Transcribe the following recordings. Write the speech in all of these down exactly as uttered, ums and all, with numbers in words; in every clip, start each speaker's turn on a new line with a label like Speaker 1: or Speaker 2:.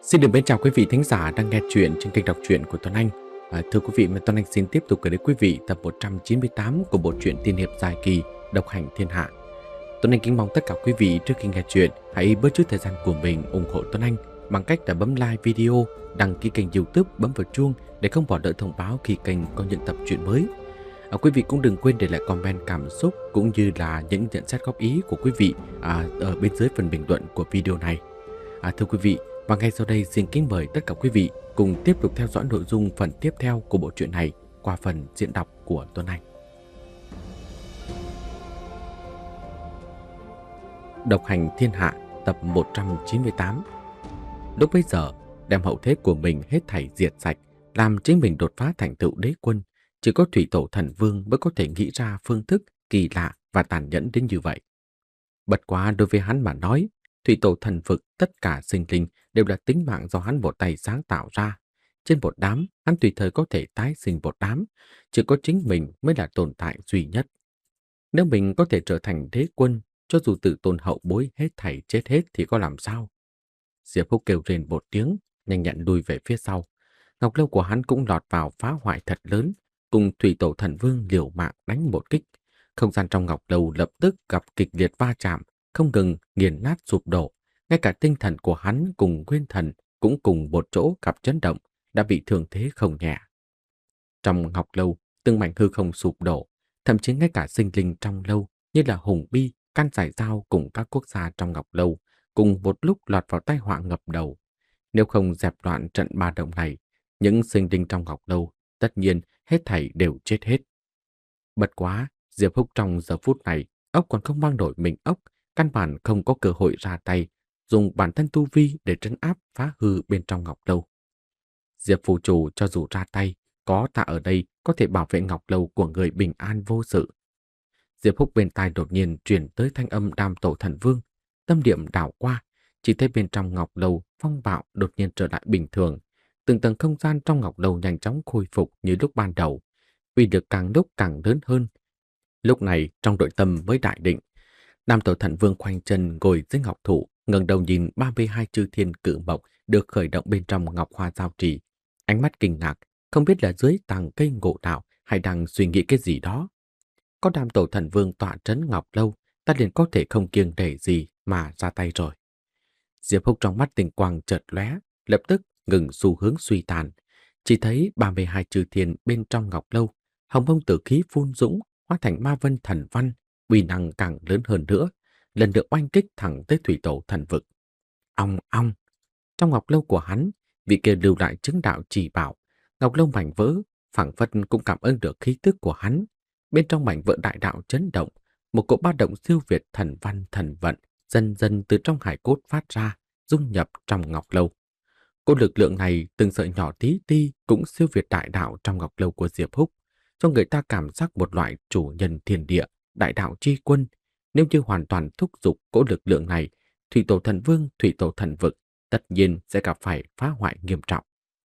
Speaker 1: Xin được mến chào quý vị thính giả đang nghe chuyện trên kênh đọc truyện của Tuấn Anh. À, thưa quý vị, Tuấn Anh xin tiếp tục gửi đến quý vị tập một trăm chín mươi tám của bộ truyện tiên hiệp dài kỳ Độc Hành Thiên Hạ. Tuấn Anh kính mong tất cả quý vị trước khi nghe chuyện hãy bớt chút thời gian của mình ủng hộ Tuấn Anh bằng cách là bấm like video, đăng ký kênh YouTube, bấm vào chuông để không bỏ lỡ thông báo khi kênh có những tập truyện mới. À, quý vị cũng đừng quên để lại comment cảm xúc cũng như là những nhận xét góp ý của quý vị à, ở bên dưới phần bình luận của video này. À, thưa quý vị, và ngay sau đây xin kính mời tất cả quý vị cùng tiếp tục theo dõi nội dung phần tiếp theo của bộ truyện này qua phần diễn đọc của Tuấn Anh. Độc Hành Thiên Hạ tập một trăm chín mươi tám. Lúc bấy giờ, đem hậu thế của mình hết thảy diệt sạch, làm chính mình đột phá thành tựu đế quân, chỉ có Thủy Tổ Thần Vương mới có thể nghĩ ra phương thức kỳ lạ và tàn nhẫn đến như vậy. Bất quá đối với hắn mà nói, Thủy Tổ Thần Vực tất cả sinh linh đều là tính mạng do hắn một tay sáng tạo ra. Trên một đám, hắn tùy thời có thể tái sinh một đám, chỉ có chính mình mới là tồn tại duy nhất. Nếu mình có thể trở thành đế quân, cho dù tự tôn hậu bối hết thảy chết hết thì có làm sao? Diệp Húc kêu rên một tiếng, nhanh nhẹn lùi về phía sau. Ngọc lâu của hắn cũng lọt vào phá hoại thật lớn, cùng Thủy Tổ Thần Vương liều mạng đánh một kích. Không gian trong ngọc lâu lập tức gặp kịch liệt va chạm, không ngừng nghiền nát sụp đổ. Ngay cả tinh thần của hắn cùng nguyên thần cũng cùng một chỗ gặp chấn động, đã bị thương thế không nhẹ. Trong ngọc lâu, từng mảnh hư không sụp đổ, thậm chí ngay cả sinh linh trong lâu như là Hùng Bi, Can Giải Dao cùng các quốc gia trong ngọc lâu cùng một lúc lọt vào tai họa ngập đầu. Nếu không dẹp loạn trận ba động này, những sinh linh trong ngọc lâu tất nhiên hết thảy đều chết hết. Bất quá, Diệp Húc trong giờ phút này, ốc còn không mang nổi mình ốc, căn bản không có cơ hội ra tay, dùng bản thân tu vi để trấn áp phá hư bên trong ngọc lâu. Diệp phù chủ cho dù ra tay, có ta ở đây có thể bảo vệ ngọc lâu của người bình an vô sự. Diệp Húc bên tai đột nhiên truyền tới thanh âm Đam Tổ Thần Vương, tâm niệm đảo qua, chỉ thấy bên trong ngọc lâu phong bạo đột nhiên trở lại bình thường, từng tầng không gian trong ngọc lâu nhanh chóng khôi phục như lúc ban đầu, uy lực càng lúc càng lớn hơn. Lúc này trong nội tâm mới đại định, Nam Tổ Thần Vương khoanh chân ngồi dưới ngọc thụ, ngẩng đầu nhìn ba mươi hai chư thiên cự mộc được khởi động bên trong ngọc hoa giao trì, ánh mắt kinh ngạc, không biết là dưới tàng cây ngộ đạo hay đang suy nghĩ cái gì đó. Có Nam Tổ Thần Vương tọa trấn ngọc lâu, ta liền có thể không kiêng nể gì mà ra tay rồi. Diệp Húc trong mắt tinh quang chợt lóe, lập tức ngừng xu hướng suy tàn, chỉ thấy ba mươi hai chư thiên bên trong ngọc lâu, hồng mông tử khí phun dũng, hóa thành ma vân thần văn, uy năng càng lớn hơn nữa, lần lượt oanh kích thẳng tới Thủy Tổ Thần Vực. Ong ong, trong ngọc lâu của hắn, vị kia lưu lại chứng đạo chỉ bảo, ngọc lâu mảnh vỡ, phảng phất cũng cảm ứng được khí tức của hắn. Bên trong mảnh vỡ đại đạo chấn động, một cỗ ba động siêu việt thần văn thần vận dần dần từ trong hải cốt phát ra, dung nhập trong ngọc lâu. Cỗ lực lượng này từng sợi nhỏ tí ti cũng siêu việt đại đạo trong ngọc lâu của Diệp Húc, cho người ta cảm giác một loại chủ nhân thiên địa, đại đạo chi quân. Nếu như hoàn toàn thúc giục cỗ lực lượng này, Thủy Tổ Thần Vương, Thủy Tổ Thần Vực tất nhiên sẽ gặp phải phá hoại nghiêm trọng.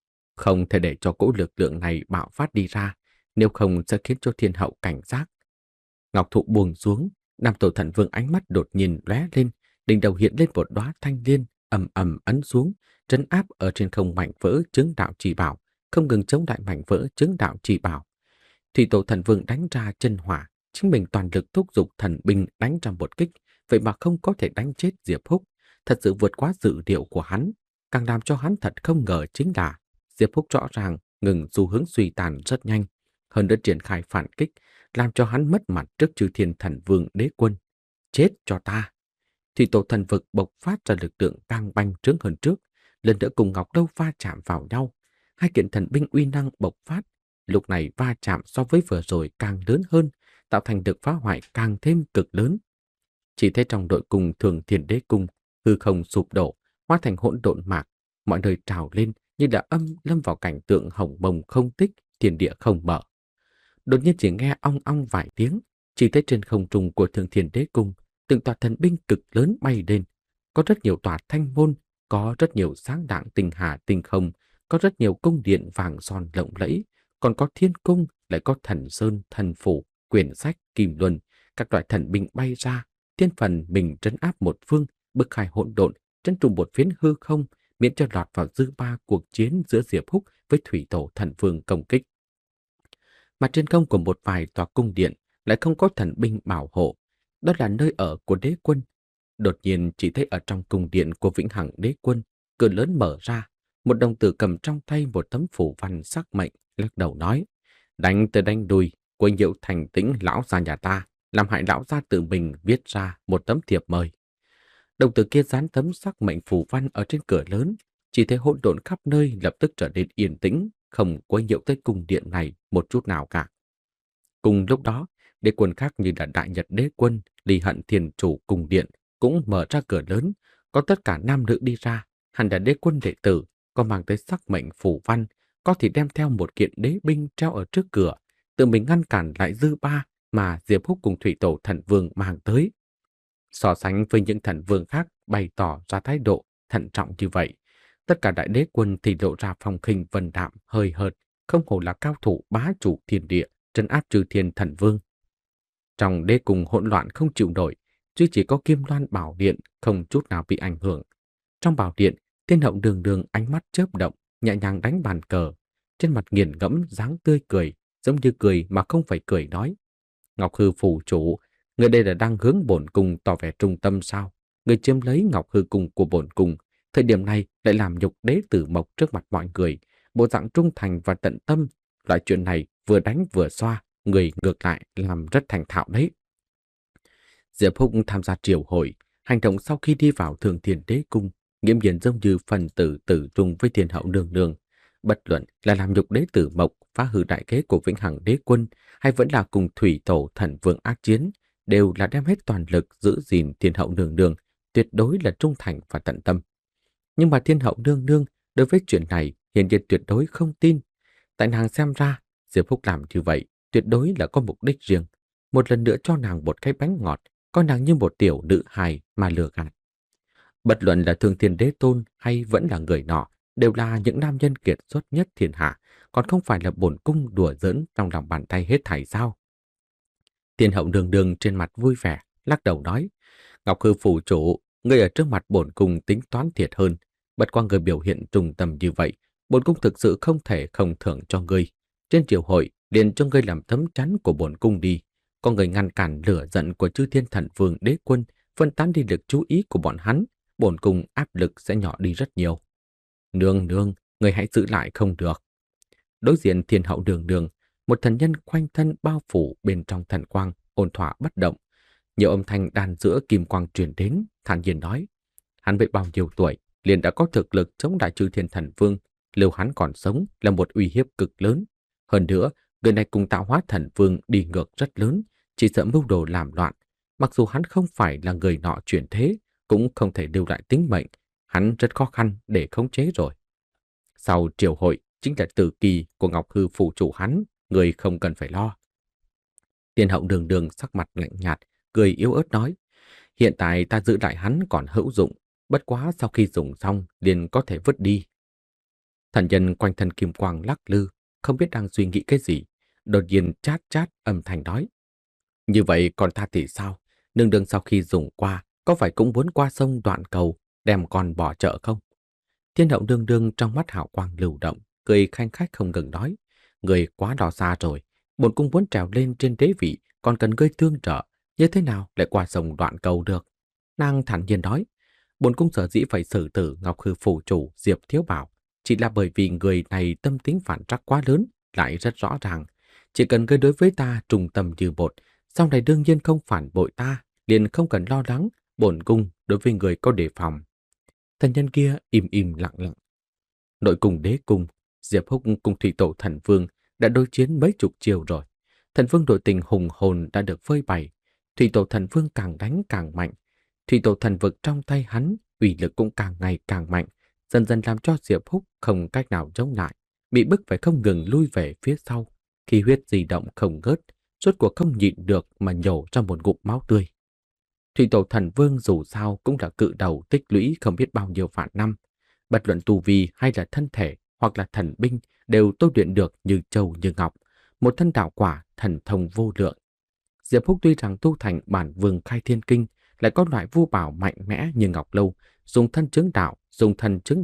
Speaker 1: Không thể để cho cỗ lực lượng này bạo phát đi ra, nếu không sẽ khiến cho thiên hậu cảnh giác. Ngọc thụ buông xuống, Nam Tổ Thần Vương ánh mắt đột nhiên lóe lên, đỉnh đầu hiện lên một đóa thanh liên, ầm ầm ấn xuống, trấn áp ở trên không mảnh vỡ chứng đạo chỉ bảo, không ngừng chống lại mảnh vỡ chứng đạo chỉ bảo. Thủy Tổ Thần Vương đánh ra chân hỏa, chính mình toàn lực thúc giục thần binh đánh ra một kích, vậy mà không có thể đánh chết Diệp Húc, thật sự vượt quá dự liệu của hắn. Càng làm cho hắn thật không ngờ chính là Diệp Húc rõ ràng ngừng xu hướng suy tàn rất nhanh, hơn nữa triển khai phản kích, làm cho hắn mất mặt trước chư thiên thần vương đế quân. Chết cho ta! Thủy Tổ Thần Vực bộc phát ra lực lượng càng bành trướng hơn trước, lần nữa cùng ngọc lâu va chạm vào nhau. Hai kiện thần binh uy năng bộc phát, lúc này va chạm so với vừa rồi càng lớn hơn, tạo thành được phá hoại càng thêm cực lớn. Chỉ thấy trong đội cung Thường Thiên Đế Cung, hư không sụp đổ, hóa thành hỗn độn mạc, mọi nơi trào lên như đã âm lâm vào cảnh tượng hồng mông không tích, thiên địa không mở. Đột nhiên chỉ nghe ong ong vài tiếng, chỉ thấy trên không trung của Thường Thiên Đế Cung, từng tòa thần binh cực lớn bay lên, có rất nhiều tòa thanh môn, có rất nhiều sáng đạng tinh hà tinh không, có rất nhiều cung điện vàng son lộng lẫy, còn có thiên cung, lại có thần sơn, thần phủ, quyển sách, kim luân, các loại thần binh bay ra, thiên phần mình trấn áp một phương, bức khai hỗn độn, trấn trụ một phiến hư không, miễn cho lọt vào dư ba cuộc chiến giữa Diệp Húc với thủy tổ thần vương công kích. Mà trên không của một vài tòa cung điện lại không có thần binh bảo hộ, đó là nơi ở của đế quân. Đột nhiên chỉ thấy ở trong cung điện của Vĩnh Hằng Đế Quân, cửa lớn mở ra, một đồng tử cầm trong tay một tấm phủ văn sắc mệnh, lắc đầu nói: đánh tới đánh đuôi, quấy nhiễu thành tĩnh lão gia nhà ta, làm hại lão gia tự mình viết ra một tấm thiệp mời. Đồng tử kia dán tấm sắc mệnh phủ văn ở trên cửa lớn, chỉ thấy hỗn độn khắp nơi lập tức trở nên yên tĩnh, không quấy nhiễu tới cung điện này một chút nào cả. Cùng lúc đó, đế quân khác như là Đại Nhật Đế Quân, Ly Hận Thiền Chủ cung điện cũng mở ra cửa lớn, có tất cả nam nữ đi ra, hẳn là đế quân đệ tử, có mang tới sắc mệnh phủ văn, có thì đem theo một kiện đế binh treo ở trước cửa, tự mình ngăn cản lại dư ba mà Diệp Húc cùng Thủy Tổ Thần Vương mang tới. So sánh với những thần vương khác bày tỏ ra thái độ thận trọng như vậy, tất cả đại đế quân thì lộ ra phong khinh vân đạm hơi hợt, không hổ là cao thủ bá chủ thiên địa, trấn áp trừ thiên thần vương. Trong đế cung hỗn loạn không chịu nổi, chứ chỉ có Kim Loan Bảo Điện không chút nào bị ảnh hưởng. Trong bảo điện, Thiên Hậu Đường Đường ánh mắt chớp động, nhẹ nhàng đánh bàn cờ, trên mặt nghiền ngẫm dáng tươi cười, giống như cười mà không phải cười nói: Ngọc Hư phủ chủ, người đây là đang hướng bổn cung tỏ vẻ trung tâm sao? Người chiếm lấy Ngọc Hư cung của bổn cung, thời điểm này lại làm nhục đế tử Mộc trước mặt mọi người, bộ dạng trung thành và tận tâm, loại chuyện này vừa đánh vừa xoa, người ngược lại làm rất thành thạo đấy. Diệp Húc tham gia triều hội, hành động sau khi đi vào Thường Thiên Đế cung, nghiễm nhiên giống như phần tử tử trung với Thiên Hậu Nương Nương. Bất luận là làm nhục đế tử Mộc, phá hư đại kế của Vĩnh Hằng Đế Quân, hay vẫn là cùng Thủy Tổ Thần Vương ác chiến, đều là đem hết toàn lực giữ gìn Thiên Hậu Nương Nương, tuyệt đối là trung thành và tận tâm. Nhưng mà Thiên Hậu Nương Nương đối với chuyện này hiển nhiên tuyệt đối không tin. Tại nàng xem ra, Diệp Húc làm như vậy tuyệt đối là có mục đích riêng, một lần nữa cho nàng một cái bánh ngọt, coi nàng như một tiểu nữ hài mà lừa gạt. Bất luận là Thường Thiên Đế Tôn hay vẫn là người nọ, đều là những nam nhân kiệt xuất nhất thiên hạ, còn không phải là bổn cung đùa giỡn trong lòng bàn tay hết thảy sao? Thiên Hậu Nương Nương trên mặt vui vẻ, lắc đầu nói: Ngọc Hư phủ chủ, ngươi ở trước mặt bổn cung tính toán thiệt hơn, bất qua người biểu hiện trung tâm như vậy, bổn cung thực sự không thể không thưởng cho ngươi. Trên triều hội liền cho ngươi làm tấm chắn của bổn cung đi, có người ngăn cản lửa giận của Chư Thiên Thần Vương Đế Quân, phân tán đi lực chú ý của bọn hắn, bổn cung áp lực sẽ nhỏ đi rất nhiều. Nương nương, người hãy giữ lại không được. Đối diện Thiên Hậu Đường Đường, một thần nhân khoanh thân bao phủ bên trong thần quang, ôn thỏa bất động. Nhiều âm thanh đan giữa kim quang truyền đến, thản nhiên nói: hắn với bao nhiêu tuổi, liền đã có thực lực chống lại Chư Thiên Thần Vương, lưu hắn còn sống là một uy hiếp cực lớn. Hơn nữa, người này cùng Tạo Hóa Thần Vương đi ngược rất lớn, chỉ sợ mưu đồ làm loạn. Mặc dù hắn không phải là người nọ chuyển thế, cũng không thể lưu lại tính mệnh, hắn rất khó khăn để khống chế rồi. Sau triều hội chính là tử kỳ của Ngọc Hư phủ chủ hắn, người không cần phải lo. Thiên Hậu Đường Đường sắc mặt lạnh nhạt, cười yếu ớt nói: hiện tại ta giữ lại hắn còn hữu dụng, bất quá sau khi dùng xong liền có thể vứt đi. Thần nhân quanh thân kim quang lắc lư, không biết đang suy nghĩ cái gì, đột nhiên chát chát âm thanh nói: như vậy còn ta thì sao? Nương nương sau khi dùng qua, có phải cũng muốn qua sông Đoạn Cầu, đem con bỏ chợ không? Thiên Hậu Nương Nương trong mắt hào quang lưu động, cười khanh khách không ngừng nói: người quá đỏ xa rồi, bổn cung muốn trèo lên trên đế vị, còn cần ngươi tương trợ, như thế nào lại qua sông Đoạn Cầu được? Nàng thản nhiên nói: bổn cung sở dĩ phải xử tử Ngọc Hư phủ chủ Diệp Thiếu Bảo, chỉ là bởi vì người này tâm tính phản trắc quá lớn, lại rất rõ ràng. Chỉ cần ngươi đối với ta trung tâm như một, sau này đương nhiên không phản bội ta, liền không cần lo lắng, bổn cung đối với người có đề phòng. Thần nhân kia im im lặng lặng. Nội cung đế cung, Diệp Húc cùng Thủy Tổ Thần Vương đã đối chiến mấy chục chiều rồi. Thần Vương đội tình hùng hồn đã được phơi bày, Thủy Tổ Thần Vương càng đánh càng mạnh. Thủy Tổ Thần Vực trong tay hắn, uy lực cũng càng ngày càng mạnh, dần dần làm cho Diệp Húc không cách nào chống lại, bị bức phải không ngừng lui về phía sau. Khi huyết di động không ngớt, rốt cuộc không nhịn được mà nhổ ra một ngụm máu tươi. Thủy Tổ Thần Vương dù sao cũng là cự đầu tích lũy không biết bao nhiêu vạn năm, bất luận tu vi hay là thân thể hoặc là thần binh đều tôi luyện được như châu như ngọc, một thân đạo quả thần thông vô lượng. Diệp Húc tuy rằng tu thành bản Vương Khai Thiên Kinh, lại có loại vu bảo mạnh mẽ như ngọc lâu, dùng thân chứng đạo, dùng thân chứng đạo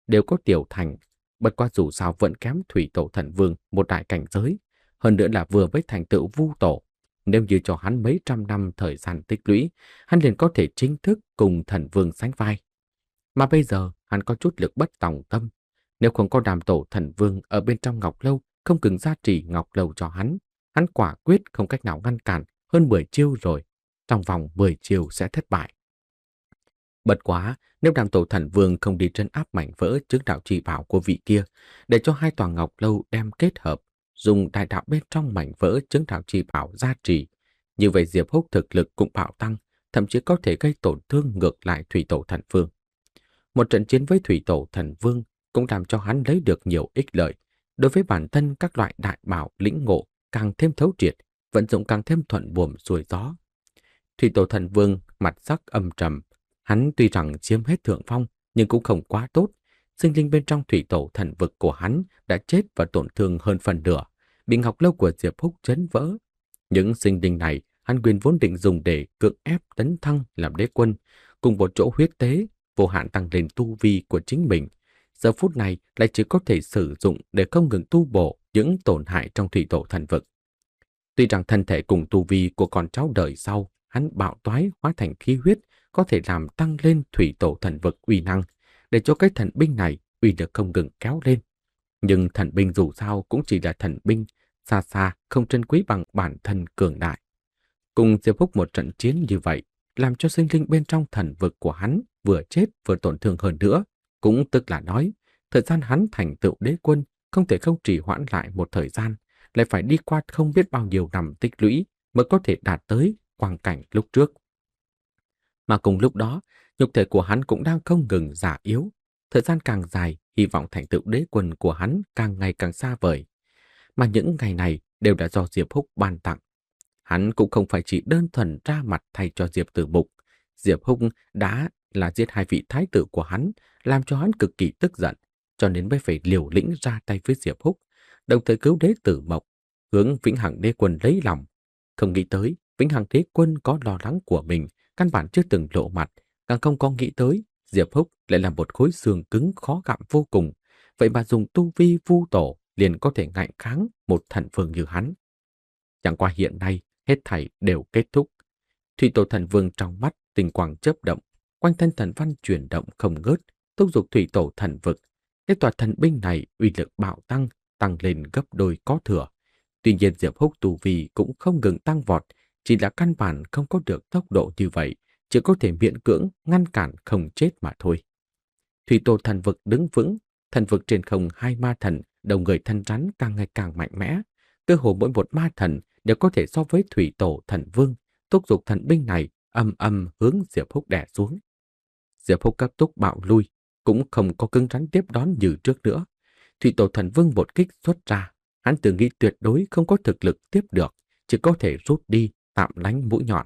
Speaker 1: đều có tiểu thành, bất qua dù sao vẫn kém Thủy Tổ Thần Vương một đại cảnh giới, hơn nữa là vừa với thành tựu vu tổ. Nếu như cho hắn mấy trăm năm thời gian tích lũy, hắn liền có thể chính thức cùng thần vương sánh vai. Mà bây giờ, hắn có chút lực bất tòng tâm. Nếu không có Đàm Tổ Thần Vương ở bên trong Ngọc Lâu không ngừng gia trì Ngọc Lâu cho hắn, hắn quả quyết không cách nào ngăn cản hơn mười chiêu rồi. Trong vòng mười chiêu sẽ thất bại. Bất quá, nếu Đàm Tổ Thần Vương không đi trấn áp mảnh vỡ chứng đạo chỉ bảo của vị kia, để cho hai tòa Ngọc Lâu đem kết hợp, dùng đại đạo bên trong mảnh vỡ chứng đạo chỉ bảo gia trì, như vậy Diệp Húc thực lực cũng bạo tăng, thậm chí có thể gây tổn thương ngược lại Thủy Tổ Thần Vương. Một trận chiến với Thủy Tổ Thần Vương cũng làm cho hắn lấy được nhiều ích lợi. Đối với bản thân các loại đại bảo lĩnh ngộ càng thêm thấu triệt, vận dụng càng thêm thuận buồm xuôi gió. Thủy Tổ Thần Vương mặt sắc âm trầm, hắn tuy rằng chiếm hết thượng phong nhưng cũng không quá tốt. Sinh linh bên trong Thủy Tổ Thần Vực của hắn đã chết và tổn thương hơn phần nửa, bị Ngọc Lâu của Diệp Húc chấn vỡ. Những sinh linh này hắn nguyên vốn định dùng để cưỡng ép tấn thăng làm đế quân, cùng một chỗ huyết tế vô hạn tăng lên tu vi của chính mình. Giờ phút này lại chỉ có thể sử dụng để không ngừng tu bổ những tổn hại trong Thủy Tổ Thần Vực. Tuy rằng thân thể cùng tu vi của con cháu đời sau, hắn bạo toái hóa thành khí huyết, có thể làm tăng lên Thủy Tổ Thần Vực uy năng, để cho cái thần binh này uy lực không ngừng kéo lên. Nhưng thần binh dù sao cũng chỉ là thần binh, xa xa không trân quý bằng bản thân cường đại. Cùng Diệp Húc một trận chiến như vậy, làm cho sinh linh bên trong thần vực của hắn vừa chết vừa tổn thương hơn nữa. Cũng tức là nói, thời gian hắn thành tựu đế quân không thể không trì hoãn lại một thời gian, lại phải đi qua không biết bao nhiêu năm tích lũy mới có thể đạt tới quang cảnh lúc trước. Mà cùng lúc đó, nhục thể của hắn cũng đang không ngừng già yếu. Thời gian càng dài, hy vọng thành tựu đế quân của hắn càng ngày càng xa vời. Mà những ngày này đều đã do Diệp Húc ban tặng. Hắn cũng không phải chỉ đơn thuần ra mặt thay cho Diệp Tử Mục. Diệp Húc đã là giết hai vị thái tử của hắn, làm cho hắn cực kỳ tức giận, cho nên mới phải liều lĩnh ra tay với Diệp Húc, đồng thời cứu đế Tử Mộc, hướng Vĩnh Hằng Đế Quân lấy lòng. Không nghĩ tới, Vĩnh Hằng Đế Quân có lo lắng của mình, căn bản chưa từng lộ mặt, càng không có nghĩ tới Diệp Húc lại là một khối xương cứng khó gặm vô cùng, vậy mà dùng tu vi vu tổ liền có thể ngạnh kháng một thần vương như hắn. Chẳng qua hiện nay, hết thảy đều kết thúc. Thủy Tổ Thần Vương trong mắt tinh quang chớp động, quanh thân thần văn chuyển động không ngớt, thúc giục Thủy Tổ Thần Vực. Cái tòa thần binh này uy lực bạo tăng, tăng lên gấp đôi có thừa. Tuy nhiên Diệp Húc tu vi cũng không ngừng tăng vọt, chỉ là căn bản không có được tốc độ như vậy, chỉ có thể miễn cưỡng ngăn cản không chết mà thôi. Thủy Tổ Thần Vực đứng vững, thần vực trên không hai ma thần, đầu người thân rắn càng ngày càng mạnh mẽ. Cơ hồ mỗi một ma thần đều có thể so với Thủy Tổ Thần Vương, thúc giục thần binh này âm âm hướng Diệp Húc đè xuống. Diệp Húc cấp tốc bạo lui, cũng không có cứng rắn tiếp đón như trước nữa. Thủy Tổ Thần Vương một kích xuất ra, hắn tự nghĩ tuyệt đối không có thực lực tiếp được, chỉ có thể rút đi, tạm lánh mũi nhọn.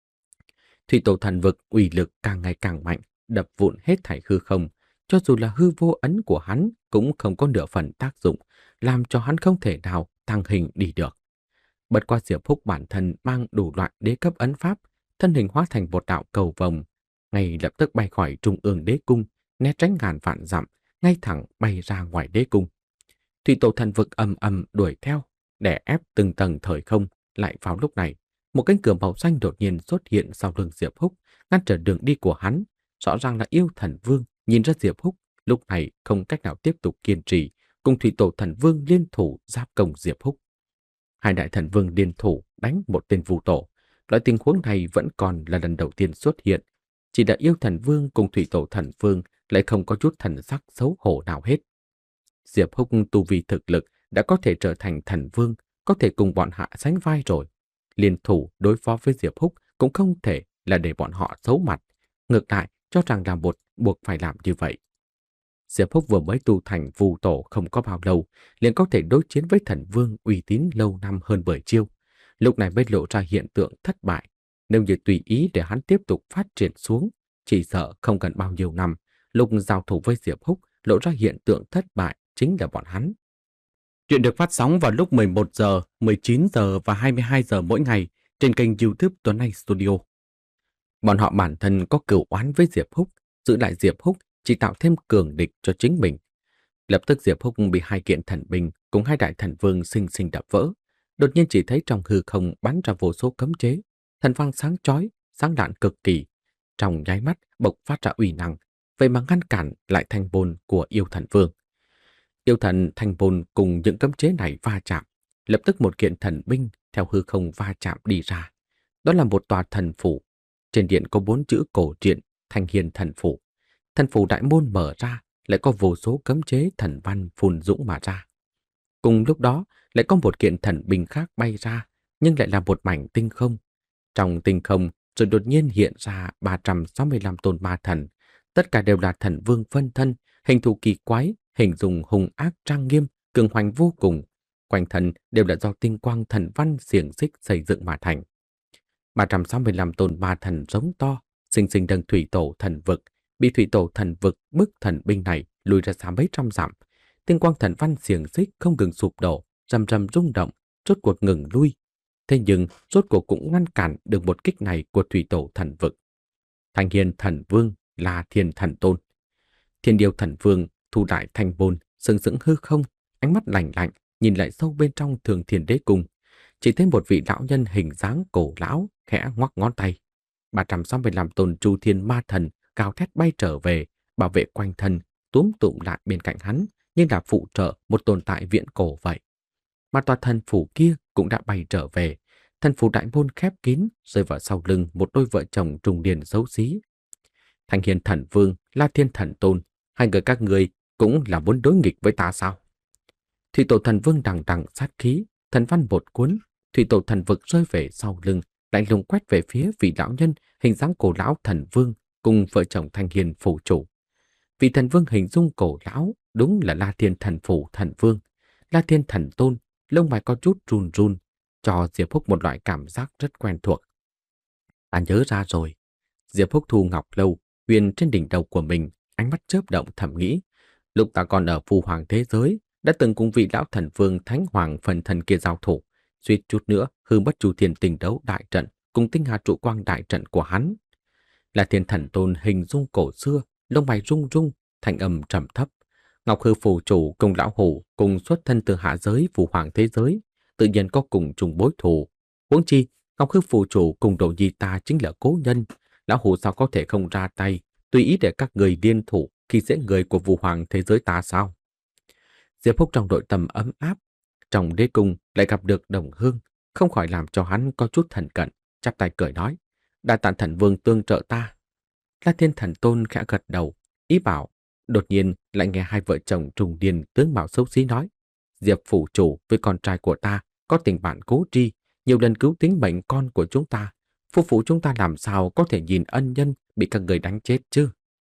Speaker 1: Thủy Tổ Thần Vực uy lực càng ngày càng mạnh, đập vụn hết thảy hư không, cho dù là hư vô ấn của hắn cũng không có nửa phần tác dụng, làm cho hắn không thể nào tăng hình đi được. Bất qua Diệp Húc bản thân mang đủ loại đế cấp ấn pháp, thân hình hóa thành một đạo cầu vồng, ngay lập tức bay khỏi trung ương đế cung, né tránh ngàn vạn dặm, ngay thẳng bay ra ngoài đế cung. Thủy Tổ Thần Vực ầm ầm đuổi theo, đè ép từng tầng thời không. Lại vào lúc này, một cánh cửa màu xanh đột nhiên xuất hiện sau lưng Diệp Húc, ngăn trở đường đi của hắn. Rõ ràng là Yêu Thần Vương nhìn ra Diệp Húc lúc này không cách nào tiếp tục kiên trì, cùng Thủy Tổ Thần Vương liên thủ giáp công Diệp Húc. Hai đại thần vương liên thủ đánh một tên vu tổ. Loại tình huống này vẫn còn là lần đầu tiên xuất hiện. Chỉ là Yêu Thần Vương cùng Thủy Tổ Thần Vương lại không có chút thần sắc xấu hổ nào hết. Diệp Húc tu vi thực lực đã có thể trở thành thần vương, có thể cùng bọn hạ sánh vai rồi. Liên thủ đối phó với Diệp Húc cũng không thể là để bọn họ xấu mặt. Ngược lại, cho rằng là một buộc phải làm như vậy. Diệp Húc vừa mới tu thành vu tổ không có bao lâu, liền có thể đối chiến với thần vương uy tín lâu năm hơn mười chiêu. Lúc này mới lộ ra hiện tượng thất bại. Nếu như tùy ý để hắn tiếp tục phát triển xuống, chỉ sợ không cần bao nhiêu năm, lúc giao thủ với Diệp Húc lộ ra hiện tượng thất bại chính là bọn hắn. Chuyện được phát sóng vào lúc mười một giờ, mười chín giờ và hai mươi hai giờ mỗi ngày trên kênh YouTube Tuấn Anh Studio. Bọn họ bản thân có cửu oán với Diệp Húc, giữ lại Diệp Húc chỉ tạo thêm cường địch cho chính mình. Lập tức Diệp Húc bị hai kiện thần binh cùng hai đại thần vương sinh sinh đập vỡ. Đột nhiên chỉ thấy trong hư không bắn ra vô số cấm chế, thần quang sáng chói, sáng lạn cực kỳ. Trong nháy mắt bộc phát ra uy năng, vậy mà ngăn cản lại thanh bôn của yêu thần vương. Yêu thần thanh bôn cùng những cấm chế này va chạm, lập tức một kiện thần binh theo hư không va chạm đi ra. Đó là một tòa thần phủ. Trên điện có bốn chữ cổ truyện Thanh Hiền thần phủ. Thần phủ đại môn mở ra, lại có vô số cấm chế thần văn phun dũng mà ra. Cùng lúc đó, lại có một kiện thần binh khác bay ra, nhưng lại là một mảnh tinh không. Trong tinh không, rồi đột nhiên hiện ra ba trăm sáu mươi lăm tôn ma thần. Tất cả đều là thần vương phân thân, hình thù kỳ quái, hình dung hung ác trang nghiêm, cường hoành vô cùng. Quanh thân đều là do tinh quang thần văn xiềng xích xây dựng mà thành. ba trăm sáu mươi lăm tôn ma thần giống to, sinh sinh đằng thủy tổ thần vực, bị thủy tổ thần vực bức thần binh này lùi ra xa mấy trăm dặm. Tinh quang thần văn xiềng xích không ngừng sụp đổ, rầm rầm rung động, rốt cuộc ngừng lui. Thế nhưng rốt cuộc cũng ngăn cản được một kích này của thủy tổ thần vực. Thanh Hiền thần vương là Thiên thần tôn. Thiên điêu thần vương thu đại thanh bôn, sừng sững hư không, ánh mắt lạnh lạnh nhìn lại sâu bên trong Thường Thiên Đế cung. Chỉ thấy một vị lão nhân hình dáng cổ lão khẽ ngoắc ngón tay. ba trăm sáu mươi lăm tôn Chu Thiên ma thần cao thét bay trở về, bảo vệ quanh thân, túm tụm lại bên cạnh hắn, như là phụ trợ một tồn tại viễn cổ vậy. Mà tòa thần phủ kia cũng đã bay trở về, thần phủ đại môn khép kín, rơi vào sau lưng một đôi vợ chồng trùng điền xấu xí. Thanh Hiền thần vương, La Thiên thần tôn, hai người các ngươi cũng là muốn đối nghịch với ta sao? Thủy tổ thần vương đằng đằng sát khí, thần văn một cuốn, thủy tổ thần vực rơi về sau lưng, lạnh lùng quét về phía vị lão nhân hình dáng cổ lão thần vương cùng vợ chồng Thanh Hiền phủ chủ. Vị thần vương hình dung cổ lão đúng là La Thiên thần phủ thần vương, La Thiên thần tôn, lông mày có chút run run, cho Diệp Húc một loại cảm giác rất quen thuộc. Ta nhớ ra rồi. Diệp Húc thu ngọc lâu huyền trên đỉnh đầu của mình, ánh mắt chớp động thầm nghĩ, lúc ta còn ở phù hoàng thế giới, đã từng cùng vị lão thần vương thánh hoàng phần thần kia giao thủ, suýt chút nữa hư mất Chu Thiên tình đấu đại trận cùng tinh hà trụ quang đại trận của hắn. Là Thiên thần tôn hình dung cổ xưa, lông mày rung rung, thanh âm trầm thấp. Ngọc Hư phù chủ cùng lão hủ cùng xuất thân từ hạ giới phù hoàng thế giới, tự nhiên có cùng chung bối thù. Huống chi Ngọc Hư phù chủ cùng Đồ Nhi ta chính là cố nhân, lão hủ sao có thể không ra tay, tùy ý để các người liên thủ khi dễ người của phù hoàng thế giới ta sao? Diệp Húc trong nội tâm ấm áp, trong đế cung lại gặp được đồng hương, không khỏi làm cho hắn có chút thần cận, chắp tay cười nói, đa tạ thần vương tương trợ ta. La Thiên thần tôn khẽ gật đầu, ý bảo. Đột nhiên lại nghe hai vợ chồng trùng điền tướng mạo xấu xí nói, Diệp phủ chủ với con trai của ta có tình bạn cố tri, nhiều lần cứu tính mệnh con của chúng ta. Phu phụ chúng ta làm sao có thể nhìn ân nhân bị các người đánh chết chứ?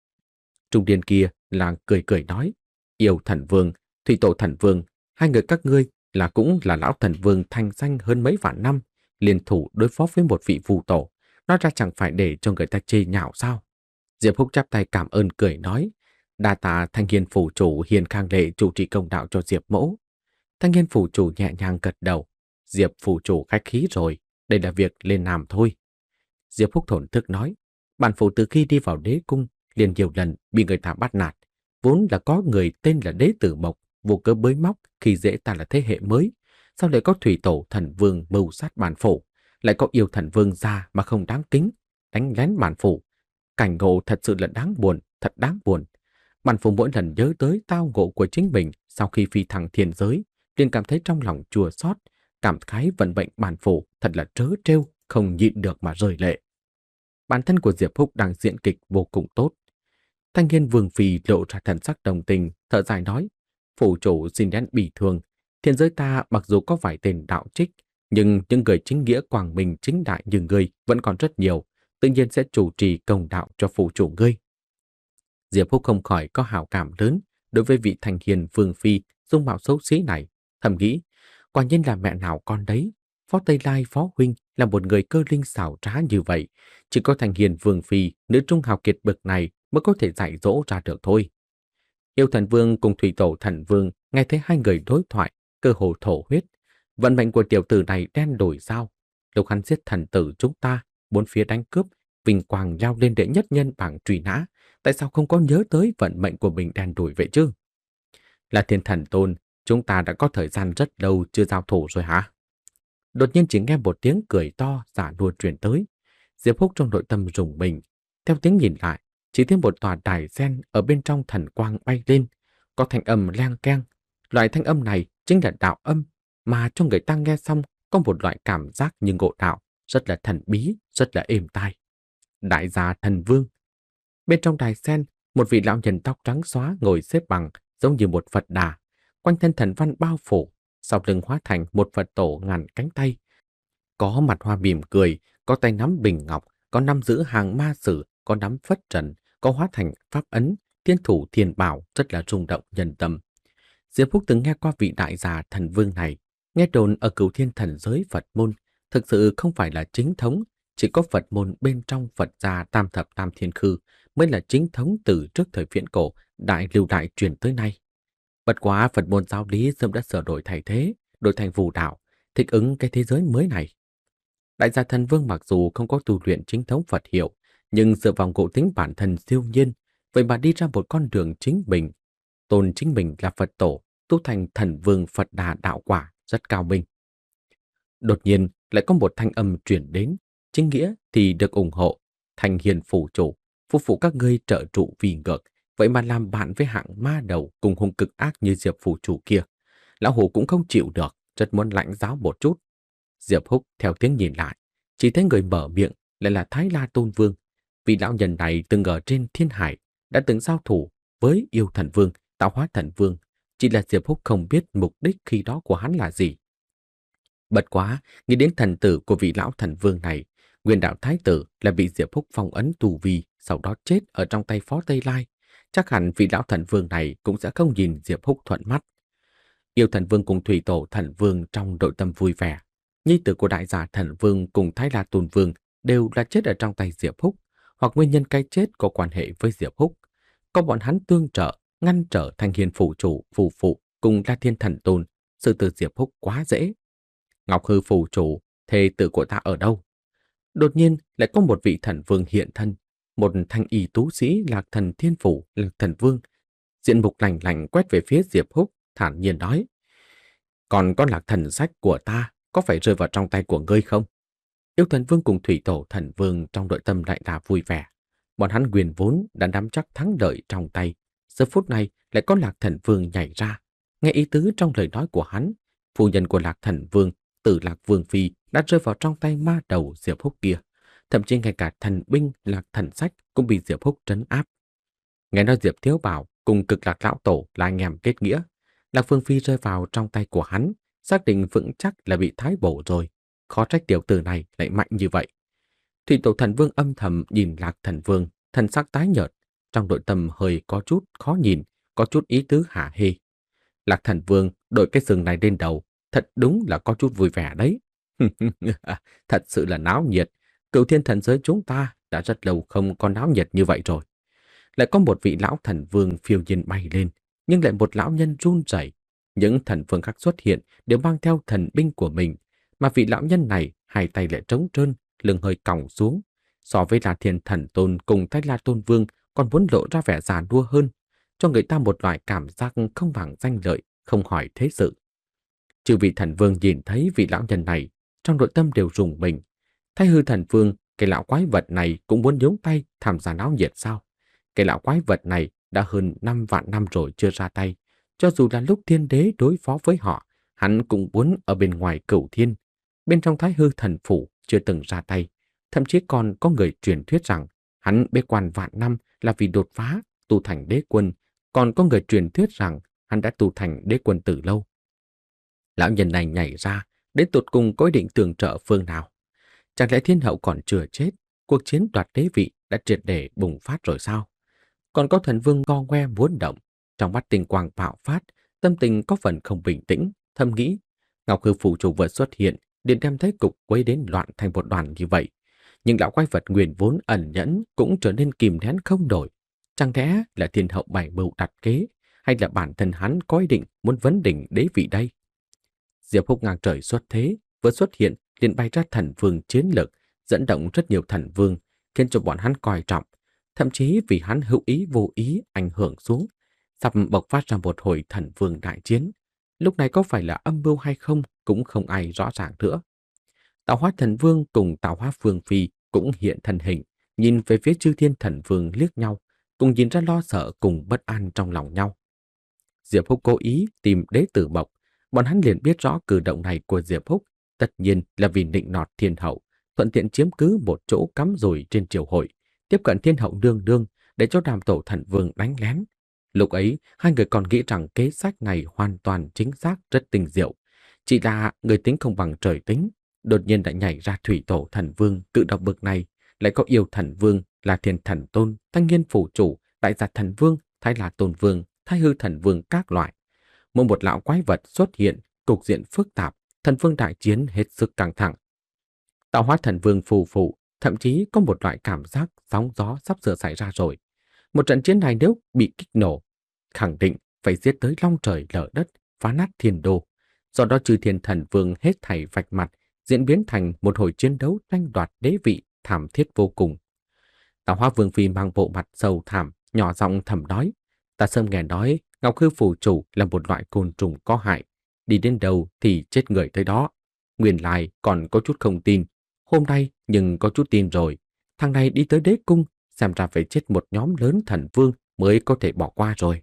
Speaker 1: Trùng điền kia là cười cười nói, yêu thần vương, thủy tổ thần vương, hai người các ngươi là cũng là lão thần vương thành danh hơn mấy vạn năm, liên thủ đối phó với một vị phù tổ, nói ra chẳng phải để cho người ta chê nhạo sao? Diệp Húc chắp tay cảm ơn cười nói, đa tạ Thanh Hiền phủ chủ hiền khang lệ chủ trì công đạo cho Diệp mẫu. Thanh Hiền phủ chủ nhẹ nhàng gật đầu, Diệp phủ chủ khách khí rồi, đây là việc lên làm thôi. Diệp Húc thổn thức nói, bản phủ từ khi đi vào đế cung liền nhiều lần bị người ta bắt nạt, vốn là có người tên là Đế Tử Mộc vô cớ bới móc khi dễ ta là thế hệ mới, sao lại có thủy tổ thần vương mưu sát bản phủ, lại có yêu thần vương ra mà không đáng kính, đánh lén bản phủ. Cảnh ngộ thật sự là đáng buồn, thật đáng buồn. Bản phủ mỗi lần nhớ tới tao ngộ của chính mình sau khi phi thăng thiên giới, liền cảm thấy trong lòng chua xót, cảm khái vận mệnh bản phủ thật là trớ trêu, không nhịn được mà rơi lệ. Bản thân của Diệp Húc đang diễn kịch vô cùng tốt. Thanh Hiên vương phi lộ ra thần sắc đồng tình, thở dài nói, phủ chủ xin đến bỉ thường, thiên giới ta mặc dù có vài tên đạo trích, nhưng những người chính nghĩa quảng minh chính đại như ngươi vẫn còn rất nhiều, tự nhiên sẽ chủ trì công đạo cho phủ chủ ngươi. Diệp Húc không khỏi có hảo cảm lớn đối với vị Thanh Hiền vương phi dung mạo xấu xí này, thầm nghĩ, quả nhiên là mẹ nào con đấy. Phó Tây Lai phó huynh là một người cơ linh xảo trá như vậy, chỉ có Thanh Hiền vương phi nữ trung hào kiệt bậc này mới có thể dạy dỗ ra được thôi. Yêu thần vương cùng thủy tổ thần vương nghe thấy hai người đối thoại, cơ hồ thổ huyết. Vận mệnh của tiểu tử này đen đổi sao? Lúc hắn giết thần tử chúng ta, bốn phía đánh cướp, vinh quang leo lên đệ nhất nhân bảng truy nã, tại sao không có nhớ tới vận mệnh của mình đen đủi vậy chứ? Là Thiên Thần Tôn, chúng ta đã có thời gian rất lâu chưa giao thủ rồi hả? Đột nhiên chỉ nghe một tiếng cười to giả nua truyền tới. Diệp Húc trong nội tâm rùng mình. Theo tiếng nhìn lại, chỉ thấy một tòa đài sen ở bên trong thần quang bay lên, có thanh âm leng keng. Loại thanh âm này chính là đạo âm, mà cho người ta nghe xong có một loại cảm giác như ngộ đạo, rất là thần bí, rất là êm tai. Đại gia thần vương. Bên trong đài sen, một vị lão nhân tóc trắng xóa ngồi xếp bằng giống như một Phật đà, quanh thân thần văn bao phủ, sau lưng hóa thành một Phật tổ ngàn cánh tay. Có mặt hoa mỉm cười, có tay nắm bình ngọc, có nắm giữ hàng ma sử, có nắm phất trần, có hóa thành pháp ấn, thiên thủ thiên bảo, rất là rung động nhân tâm. Diệp Phúc từng nghe qua vị đại gia thần vương này, nghe đồn ở Cửu Thiên thần giới Phật môn, thực sự không phải là chính thống, chỉ có Phật môn bên trong Phật gia Tam Thập Tam Thiên Khư mới là chính thống từ trước thời viễn cổ, đại lưu đại truyền tới nay. Bất quá Phật môn giáo lý sớm đã sửa đổi thay thế, đổi thành phù đạo, thích ứng cái thế giới mới này. Đại gia thần vương mặc dù không có tu luyện chính thống Phật hiệu, nhưng dựa vào ngộ tính bản thân siêu nhiên, vậy mà đi ra một con đường chính mình. Tôn chính mình là Phật tổ, tu thành thần vương Phật đà đạo quả, rất cao minh. Đột nhiên lại có một thanh âm truyền đến, chính nghĩa thì được ủng hộ, thành hiền phủ chủ, phục vụ các ngươi trợ trụ vì ngược, vậy mà làm bạn với hạng ma đầu cùng hung cực ác như Diệp phủ chủ kia. Lão Hủ cũng không chịu được, rất muốn lãnh giáo một chút. Diệp Húc theo tiếng nhìn lại, chỉ thấy người mở miệng lại là Thái La Tôn Vương. Vị lão nhân này từng ở trên thiên hải, đã từng giao thủ với yêu thần vương, tạo hóa thần vương. Chỉ là Diệp Húc không biết mục đích khi đó của hắn là gì. Bật quá, nghĩ đến thần tử của vị lão thần vương này, Nguyên đạo thái tử là bị Diệp Húc phong ấn tù vi, sau đó chết ở trong tay Phó Tây Lai. Chắc hẳn vị lão thần vương này cũng sẽ không nhìn Diệp Húc thuận mắt. Yêu thần vương cùng thủy tổ thần vương trong nội tâm vui vẻ. Nhi tử của đại giả thần vương cùng Thái La Tôn Vương đều là chết ở trong tay Diệp Húc, hoặc nguyên nhân cái chết có quan hệ với Diệp Húc. Có bọn hắn tương trợ, ngăn trở Thanh Hiền phủ chủ, phù phụ cùng La Thiên Thần Tôn, sự từ Diệp Húc quá dễ. Ngọc Hư phủ chủ, thê tử của ta ở đâu? Đột nhiên lại có một vị thần vương hiện thân, một thanh y tú sĩ Lạc Thần Thiên Phủ, Lạc Thần Vương, diện mục lạnh lạnh quét về phía Diệp Húc, thản nhiên nói: "Còn có Lạc Thần sách của ta, có phải rơi vào trong tay của ngươi không?" Yêu thần vương cùng thủy tổ thần vương trong nội tâm đại đà vui vẻ. Bọn hắn quyền vốn đã nắm chắc thắng lợi trong tay. Giờ phút này lại có Lạc Thần Vương nhảy ra. Nghe ý tứ trong lời nói của hắn, phu nhân của Lạc Thần Vương, Tử Lạc Vương Phi đã rơi vào trong tay ma đầu Diệp Húc kia. Thậm chí ngay cả thần binh Lạc Thần sách cũng bị Diệp Húc trấn áp. Nghe nói Diệp Thiếu Bảo cùng Cực Lạc Lão Tổ là anh em kết nghĩa. Lạc Vương Phi rơi vào trong tay của hắn, xác định vững chắc là bị thái bổ rồi. Khó trách tiểu tử này lại mạnh như vậy. Thủy tổ thần vương âm thầm nhìn Lạc Thần Vương, thần sắc tái nhợt, trong nội tâm hơi có chút khó nhìn, có chút ý tứ hả hê. Lạc Thần Vương đội cái sừng này lên đầu, thật đúng là có chút vui vẻ đấy. Thật sự là náo nhiệt, Cửu Thiên thần giới chúng ta đã rất lâu không có náo nhiệt như vậy rồi. Lại có một vị lão thần vương phiêu nhiên bay lên, nhưng lại một lão nhân run rẩy. Những thần vương khác xuất hiện đều mang theo thần binh của mình, mà vị lão nhân này hai tay lại trống trơn, lưng hơi còng xuống. So với La Thiên Thần Tôn cùng Thái La Tôn Vương còn muốn lộ ra vẻ già nua hơn, cho người ta một loại cảm giác không bằng danh lợi, không hỏi thế sự. Chư vị thần vương nhìn thấy vị lão nhân này, trong nội tâm đều rùng mình. Thái Hư thần vương, cái lão quái vật này cũng muốn nhúng tay tham gia náo nhiệt sao? Cái lão quái vật này đã hơn năm vạn năm rồi chưa ra tay. Cho dù là lúc thiên đế đối phó với họ, hắn cũng muốn ở bên ngoài Cửu Thiên. Bên trong Thái Hư thần phủ chưa từng ra tay. Thậm chí còn có người truyền thuyết rằng hắn bế quan vạn năm là vì đột phá, tu thành đế quân. Còn có người truyền thuyết rằng hắn đã tu thành đế quân từ lâu. Lão nhân này nhảy ra, đến tột cùng có ý định tường trợ phương nào? Chẳng lẽ thiên hậu còn chưa chết, cuộc chiến đoạt đế vị đã triệt để bùng phát rồi sao? Còn có thần vương ngo ngoe muốn động, trong mắt tinh quang bạo phát, tâm tình có phần không bình tĩnh, thầm nghĩ, Ngọc Hư phủ chủ vừa xuất hiện, liền đem thấy cục quấy đến loạn thành một đoàn như vậy. Nhưng lão quái vật nguyên vốn ẩn nhẫn cũng trở nên kìm nén không nổi. Chẳng lẽ là thiên hậu bày mưu đặt kế, hay là bản thân hắn có ý định muốn vấn đỉnh đế vị đây? Diệp Húc ngang trời xuất thế, vừa xuất hiện liền bay ra thần vương chiến lực, dẫn động rất nhiều thần vương, khiến cho bọn hắn coi trọng. thậm chí vì hắn hữu ý vô ý ảnh hưởng xuống, sắp bộc phát ra một hồi thần vương đại chiến. Lúc này có phải là âm mưu hay không cũng không ai rõ ràng nữa. Tạo Hóa Thần Vương cùng Tạo Hóa Vương Phi cũng hiện thân hình, nhìn về phía Chư Thiên Thần Vương liếc nhau, cùng nhìn ra lo sợ cùng bất an trong lòng nhau. Diệp Húc cố ý tìm Đế Tử Mộc, bọn hắn liền biết rõ cử động này của Diệp Húc tất nhiên là vì nịnh nọt thiên hậu, thuận tiện chiếm cứ một chỗ cắm rủi trên triều hội, tiếp cận thiên hậu nương nương để cho Đàm Tổ Thần Vương đánh lén. Lúc ấy, hai người còn nghĩ rằng kế sách này hoàn toàn chính xác, rất tinh diệu. Chỉ là người tính không bằng trời tính, đột nhiên đã nhảy ra Thủy Tổ Thần Vương cự độc bực này, lại có Yêu Thần Vương, là Thiên Thần Tôn, Thanh Nghiên Phủ Chủ, Đại Giạt Thần Vương, Thái La Tôn Vương, Thái Hư Thần Vương các loại. Mỗi một lão quái vật xuất hiện, cục diện phức tạp, thần vương đại chiến hết sức căng thẳng. Tạo Hóa Thần Vương phù phù, thậm chí có một loại cảm giác sóng gió sắp sửa xảy ra rồi. Một trận chiến này nếu bị kích nổ, khẳng định phải giết tới long trời lở đất, phá nát thiên đô. Do đó Chư Thiên Thần Vương hết thảy vạch mặt, diễn biến thành một hồi chiến đấu tranh đoạt đế vị thảm thiết vô cùng. Tạo Hóa Vương Phi mang bộ mặt sầu thảm, nhỏ giọng thầm nói: Ta sớm nghe nói Ngọc Hư Phủ Chủ là một loại côn trùng có hại, đi đến đâu thì chết người tới đó. Nguyên lai còn có chút không tin, hôm nay nhưng có chút tin rồi. Thằng này đi tới đế cung, xem ra phải chết một nhóm lớn thần vương mới có thể bỏ qua rồi.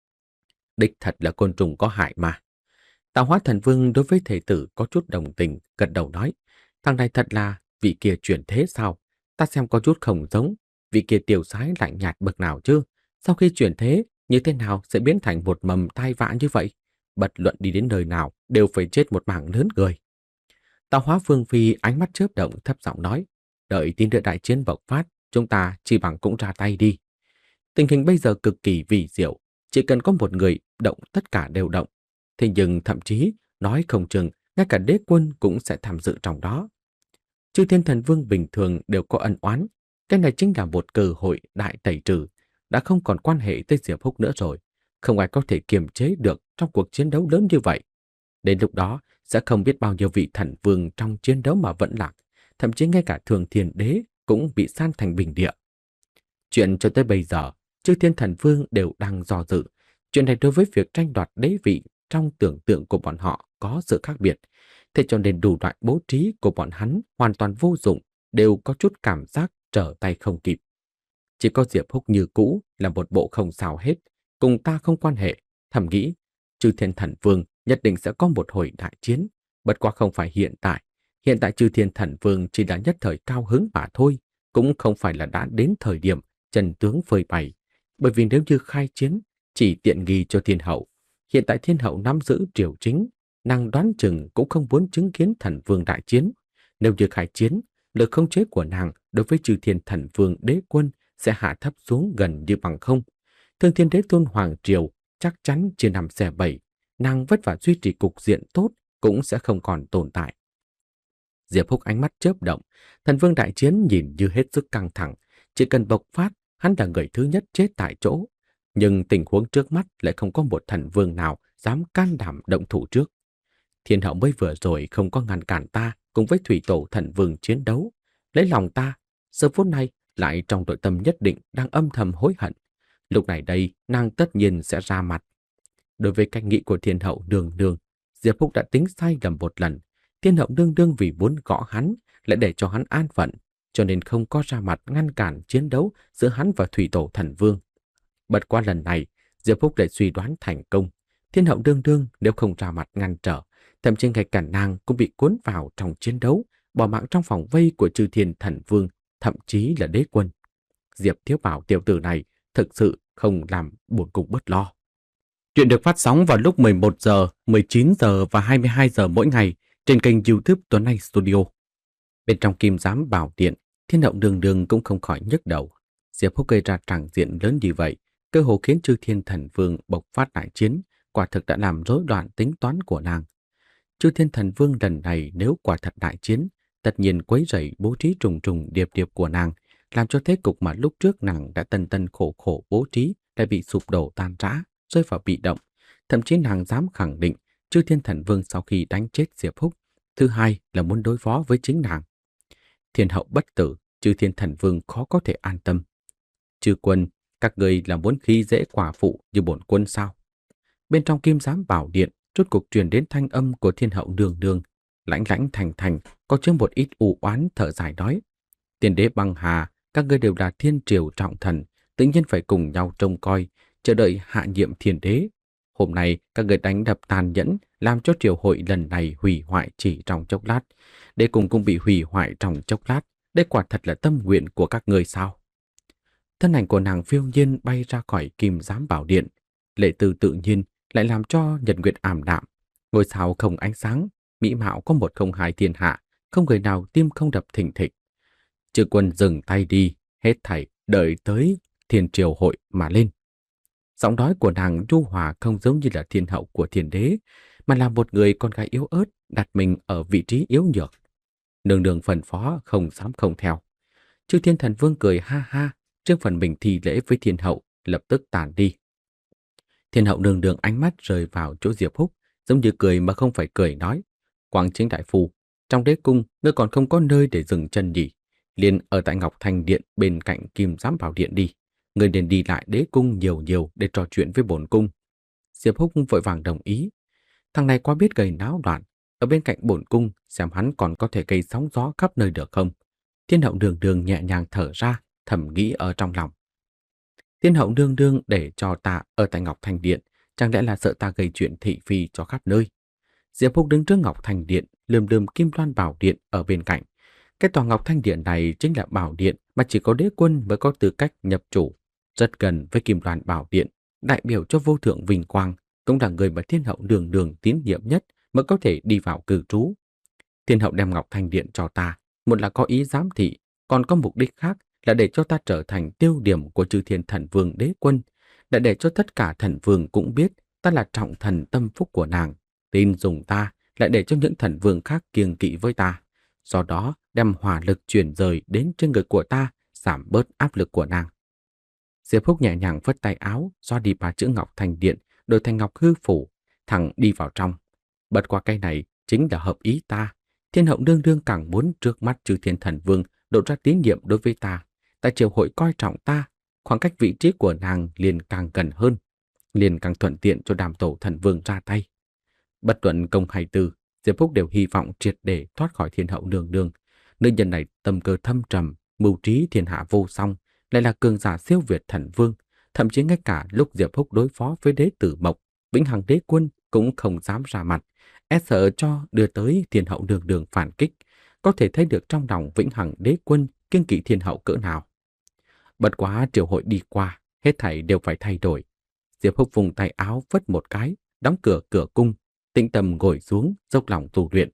Speaker 1: Đích thật là côn trùng có hại mà. Tạo Hóa Thần Vương đối với thể tử có chút đồng tình, gật đầu nói: Thằng này thật là vị kia chuyển thế sao? Ta xem có chút không giống, vị kia tiểu sái lạnh nhạt bậc nào chứ? Sau khi chuyển thế, như thế nào sẽ biến thành một mầm tai vạ như vậy? Bật luận đi đến nơi nào đều phải chết một mảng lớn người. Tạo Hóa Vương Phi ánh mắt chớp động, thấp giọng nói: Đợi tin đợi đại chiến bộc phát, chúng ta chỉ bằng cũng ra tay đi. Tình hình bây giờ cực kỳ kỳ diệu, chỉ cần có một người động tất cả đều động. Thế nhưng thậm chí nói không chừng ngay cả đế quân cũng sẽ tham dự trong đó. Chư Thiên Thần Vương bình thường đều có ân oán, cái này chính là một cơ hội đại tẩy trừ, đã không còn quan hệ tới Diệp Húc nữa rồi, không ai có thể kiềm chế được trong cuộc chiến đấu lớn như vậy. Đến lúc đó sẽ không biết bao nhiêu vị thần vương trong chiến đấu mà vẫn lạc, thậm chí ngay cả Thường Thiên Đế cũng bị san thành bình địa. Chuyện cho tới bây giờ, Chư Thiên Thần Vương đều đang do dự. Chuyện này đối với việc tranh đoạt đế vị trong tưởng tượng của bọn họ có sự khác biệt. Thế cho nên đủ loại bố trí của bọn hắn hoàn toàn vô dụng, đều có chút cảm giác trở tay không kịp. Chỉ có Diệp Húc như cũ là một bộ không sao hết, cùng ta không quan hệ. Thầm nghĩ, Chư Thiên Thần Vương nhất định sẽ có một hồi đại chiến, bất quá không phải hiện tại. Hiện tại Chư Thiên Thần Vương chỉ là nhất thời cao hứng mà thôi, cũng không phải là đã đến thời điểm chân tướng phơi bày. Bởi vì nếu như khai chiến, chỉ tiện nghi cho thiên hậu. Hiện tại thiên hậu nắm giữ triều chính, nàng đoán chừng cũng không muốn chứng kiến thần vương đại chiến. Nếu như khai chiến, lực khống chế của nàng đối với Chư Thiên Thần Vương đế quân sẽ hạ thấp xuống gần như bằng không. Thương Thiên Đế Tôn Hoàng Triều chắc chắn chia năm xẻ bảy, nàng vất vả duy trì cục diện tốt cũng sẽ không còn tồn tại. Diệp Húc ánh mắt chớp động, thần vương đại chiến nhìn như hết sức căng thẳng, chỉ cần bộc phát, hắn là người thứ nhất chết tại chỗ. Nhưng tình huống trước mắt lại không có một thần vương nào dám can đảm động thủ trước. Thiên hậu mới vừa rồi không có ngăn cản ta cùng với thủy tổ thần vương chiến đấu, lấy lòng ta, giờ phút này lại trong nội tâm nhất định đang âm thầm hối hận. Lúc này đây, nàng tất nhiên sẽ ra mặt. Đối với cách nghĩ của thiên hậu nương nương, Diệp Húc đã tính sai lầm một lần. Thiên hậu nương nương vì muốn gõ hắn, lại để cho hắn an phận, cho nên không có ra mặt ngăn cản chiến đấu giữa hắn và thủy tổ thần vương. Bật qua lần này, Diệp Húc lại suy đoán thành công. Thiên hậu nương nương nếu không ra mặt ngăn trở, thậm chí ngay cả nàng cũng bị cuốn vào trong chiến đấu, bỏ mạng trong vòng vây của Chư Thiên Thần Vương, thậm chí là đế quân. Diệp Thiếu Bảo tiểu tử này thực sự không làm buồn cục bất lo. Chuyện được phát sóng vào lúc mười một giờ, mười chín giờ và hai mươi hai giờ mỗi ngày trên kênh YouTube Tuấn Anh Studio. Bên trong kim giám bảo điện, Thiên hậu nương nương cũng không khỏi nhức đầu. Diệp Húc gây ra tràng diện lớn như vậy, cơ hồ khiến Chư Thiên Thần Vương bộc phát đại chiến, quả thực đã làm rối loạn tính toán của nàng. Chư Thiên Thần Vương lần này nếu quả thật đại chiến, tất nhiên quấy rầy bố trí trùng trùng điệp điệp của nàng, làm cho thế cục mà lúc trước nàng đã tân tân khổ khổ bố trí đã bị sụp đổ tan rã, rơi vào bị động. Thậm chí nàng dám khẳng định Chư Thiên Thần Vương sau khi đánh chết Diệp Húc, thứ hai là muốn đối phó với chính nàng. Thiên hậu bất tử, Chư Thiên Thần Vương khó có thể an tâm. Chư quân, các người là muốn khi dễ quả phụ như bổn quân sao? Bên trong Kim Giám Bảo Điện, rốt cuộc truyền đến thanh âm của Thiên Hậu nương nương, lãnh lãnh thành thành, có chứa một ít u oán thở dài nói: Tiền đế băng hà, các ngươi đều là thiên triều trọng thần, tự nhiên phải cùng nhau trông coi, chờ đợi hạ nhiệm thiên đế. Hôm nay các ngươi đánh đập tàn nhẫn, làm cho triều hội lần này hủy hoại chỉ trong chốc lát, đế cùng cũng bị hủy hoại trong chốc lát. Đây quả thật là tâm nguyện của các ngươi sao? Thân ảnh của nàng phiêu nhiên bay ra khỏi Kim Giám Bảo Điện, lệ từ tự nhiên lại làm cho nhật nguyệt ảm đạm, ngôi sao không ánh sáng, mỹ mạo có một không hai thiên hạ, không người nào tim không đập thình thịch. Chư quân dừng tay đi, hết thảy đợi tới thiên triều hội mà lên. Giọng nói của nàng nhu hòa không giống như là thiên hậu của thiên đế, mà là một người con gái yếu ớt đặt mình ở vị trí yếu nhược. Nương nương phân phó không dám không theo. Chư Thiên Thần Vương cười ha ha, trước phần mình thi lễ với thiên hậu, lập tức tản đi. Thiên hậu nương nương ánh mắt rơi vào chỗ Diệp Húc, giống như cười mà không phải cười nói: Quang Chính đại phu, trong đế cung ngươi còn không có nơi để dừng chân nhỉ? Liền ở tại Ngọc Thành Điện bên cạnh Kim Giám Bảo Điện đi. Ngươi nên đi lại đế cung nhiều nhiều để trò chuyện với bổn cung. Diệp Húc vội vàng đồng ý. Thằng này quá biết gây náo loạn, ở bên cạnh bổn cung xem hắn còn có thể gây sóng gió khắp nơi được không? Thiên hậu nương nương nhẹ nhàng thở ra, thầm nghĩ ở trong lòng. Thiên hậu nương nương để cho ta ở tại Ngọc Thành Điện, chẳng lẽ là sợ ta gây chuyện thị phi cho khắp nơi? Diệp Húc đứng trước Ngọc Thành Điện, lườm lườm Kim Loan Bảo Điện ở bên cạnh. Cái tòa Ngọc Thanh Điện này chính là bảo điện mà chỉ có đế quân mới có tư cách nhập chủ, rất gần với Kim Loan Bảo Điện, đại biểu cho vô thượng vinh quang, cũng là người mà thiên hậu đường đường tín nhiệm nhất mới có thể đi vào cư trú. Thiên hậu đem Ngọc Thanh Điện cho ta, một là có ý giám thị, còn có mục đích khác là để cho ta trở thành tiêu điểm của chư thiên thần vương đế quân, đã để cho tất cả thần vương cũng biết ta là trọng thần tâm phúc của nàng, tin dùng ta lại để cho những thần vương khác kiêng kỵ với ta. Do đó đem hỏa lực chuyển rời đến trên người của ta, giảm bớt áp lực của nàng. Diệp Húc nhẹ nhàng phất tay áo, xoa đi ba chữ Ngọc Thành Điện, đổi thành Ngọc Hư Phủ, thẳng đi vào trong. Bật qua cái này chính là hợp ý ta. Thiên hậu nương nương càng muốn trước mắt chư thiên thần vương độ ra tín nhiệm đối với ta. Tại triều hội coi trọng ta, khoảng cách vị trí của nàng liền càng gần hơn, liền càng thuận tiện cho đàm tổ thần vương ra tay. Bất luận công hay tư, Diệp Húc đều hy vọng triệt để thoát khỏi thiên hậu nương nương. Nữ nhân này tâm cơ thâm trầm, mưu trí thiên hạ vô song, lại là cường giả siêu việt thần vương. Thậm chí ngay cả lúc Diệp Húc đối phó với đế tử Mộc, Vĩnh Hằng đế quân cũng không dám ra mặt, e sợ cho đưa tới thiên hậu nương nương phản kích. Có thể thấy được trong lòng Vĩnh Hằng đế quân kiêng kỵ thiên hậu cỡ nào. Bất quá triều hội đi qua, hết thảy đều phải thay đổi. Diệp Húc vùng tay áo vất một cái, đóng cửa cửa cung, tĩnh tâm ngồi xuống, dốc lòng tu luyện.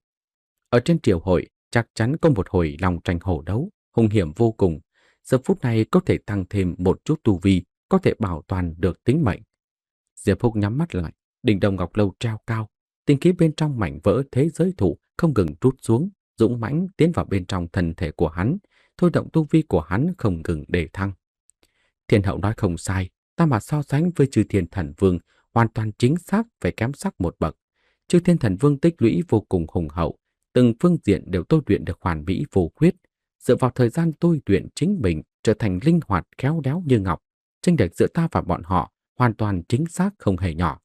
Speaker 1: Ở trên triều hội chắc chắn có một hồi lòng tranh hổ đấu, hung hiểm vô cùng. Giờ phút này có thể tăng thêm một chút tu vi, có thể bảo toàn được tính mệnh. Diệp Húc nhắm mắt lại, đỉnh đồng ngọc lâu treo cao, tinh khí bên trong mảnh vỡ thế giới thụ không ngừng trút xuống, dũng mãnh tiến vào bên trong thân thể của hắn, thôi động tu vi của hắn không ngừng để thăng. Thiên hậu nói không sai, ta mà so sánh với chư thiên thần vương, hoàn toàn chính xác phải kém sắc một bậc. Chư thiên thần vương tích lũy vô cùng hùng hậu, từng phương diện đều tôi luyện được hoàn mỹ vô khuyết. Dựa vào thời gian tôi luyện chính mình trở thành linh hoạt khéo léo như ngọc, chênh lệch giữa ta và bọn họ hoàn toàn chính xác không hề nhỏ.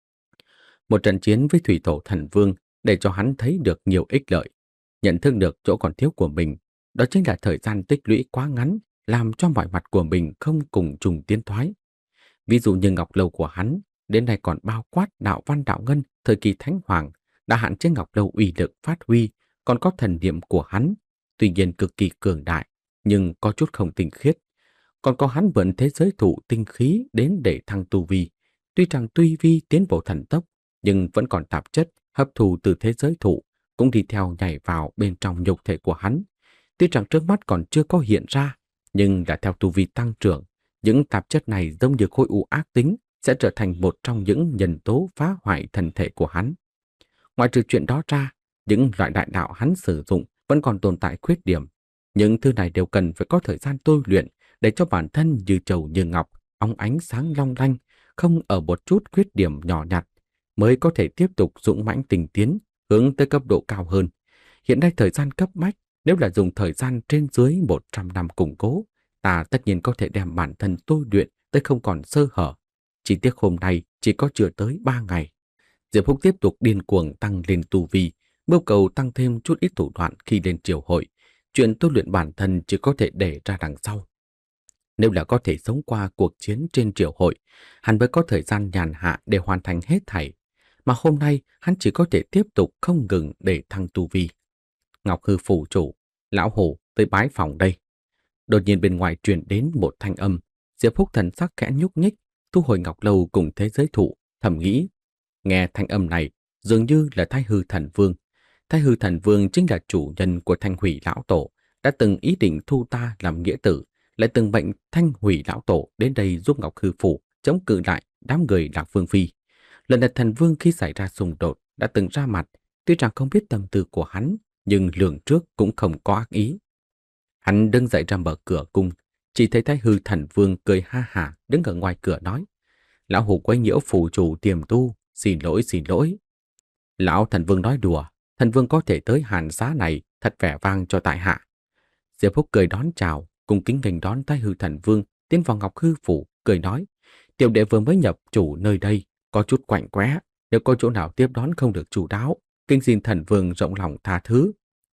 Speaker 1: Một trận chiến với thủy tổ thần vương để cho hắn thấy được nhiều ích lợi, nhận thức được chỗ còn thiếu của mình, đó chính là thời gian tích lũy quá ngắn, làm cho mọi mặt của mình không cùng trùng tiến thoái. Ví dụ như ngọc lâu của hắn, đến nay còn bao quát đạo văn đạo ngân thời kỳ thánh hoàng, đã hạn chế ngọc lâu uy lực phát huy, còn có thần niệm của hắn, tuy nhiên cực kỳ cường đại, nhưng có chút không tinh khiết. Còn có hắn vận thế giới thụ tinh khí đến để thăng tu vi, tuy rằng tuy vi tiến bộ thần tốc, nhưng vẫn còn tạp chất hấp thụ từ thế giới thụ, cũng đi theo nhảy vào bên trong nhục thể của hắn. Tuy rằng trước mắt còn chưa có hiện ra, nhưng đã theo tu vi tăng trưởng, những tạp chất này giống như khối u ác tính sẽ trở thành một trong những nhân tố phá hoại thân thể của hắn. Ngoài trừ chuyện đó ra, những loại đại đạo hắn sử dụng vẫn còn tồn tại khuyết điểm. Những thứ này đều cần phải có thời gian tôi luyện để cho bản thân như trầu như ngọc, óng ánh sáng long lanh, không ở một chút khuyết điểm nhỏ nhặt, mới có thể tiếp tục dũng mãnh tình tiến, hướng tới cấp độ cao hơn. Hiện nay thời gian cấp bách, nếu là dùng thời gian trên dưới một trăm năm củng cố, ta tất nhiên có thể đem bản thân tôi luyện tới không còn sơ hở. Chỉ tiếc hôm nay chỉ có chưa tới ba ngày. Diệp Húc tiếp tục điên cuồng tăng lên tu vi, mưu cầu tăng thêm chút ít thủ đoạn khi lên triều hội. Chuyện tu luyện bản thân chỉ có thể để ra đằng sau. Nếu là có thể sống qua cuộc chiến trên triều hội, hắn mới có thời gian nhàn hạ để hoàn thành hết thảy. Mà hôm nay hắn chỉ có thể tiếp tục không ngừng để thăng tu vi. Ngọc Hư phủ chủ, lão hổ tới bái phòng đây. Đột nhiên bên ngoài truyền đến một thanh âm. Diệp Húc thần sắc khẽ nhúc nhích, thu hồi ngọc lâu cùng thế giới thụ, thầm nghĩ. Nghe thanh âm này, dường như là Thái Hư Thần Vương. Thái Hư Thần Vương chính là chủ nhân của Thanh Hủy Lão Tổ, đã từng ý định thu ta làm nghĩa tử, lại từng mệnh Thanh Hủy Lão Tổ đến đây giúp Ngọc Hư phủ chống cự lại đám người Lạc Vương Phi. Lần này Thần Vương khi xảy ra xung đột đã từng ra mặt, tuy rằng không biết tâm tư của hắn, nhưng lường trước cũng không có ác ý. Hắn đứng dậy ra mở cửa cung, chỉ thấy Thái Hư Thần Vương cười ha hả đứng ở ngoài cửa nói: Lão hủ quấy nhiễu phủ chủ tiềm tu, xin lỗi xin lỗi. Lão Thần Vương nói đùa, Thần Vương có thể tới Hàn Xá này thật vẻ vang cho tại hạ. Diệp Húc cười đón chào, cùng kính nghênh đón Thái Hư Thần Vương tiến vào Ngọc Hư phủ, cười nói: Tiểu đệ vừa mới nhập chủ nơi đây, có chút quạnh quẽ, nếu có chỗ nào tiếp đón không được chu đáo, kính xin Thần Vương rộng lòng tha thứ.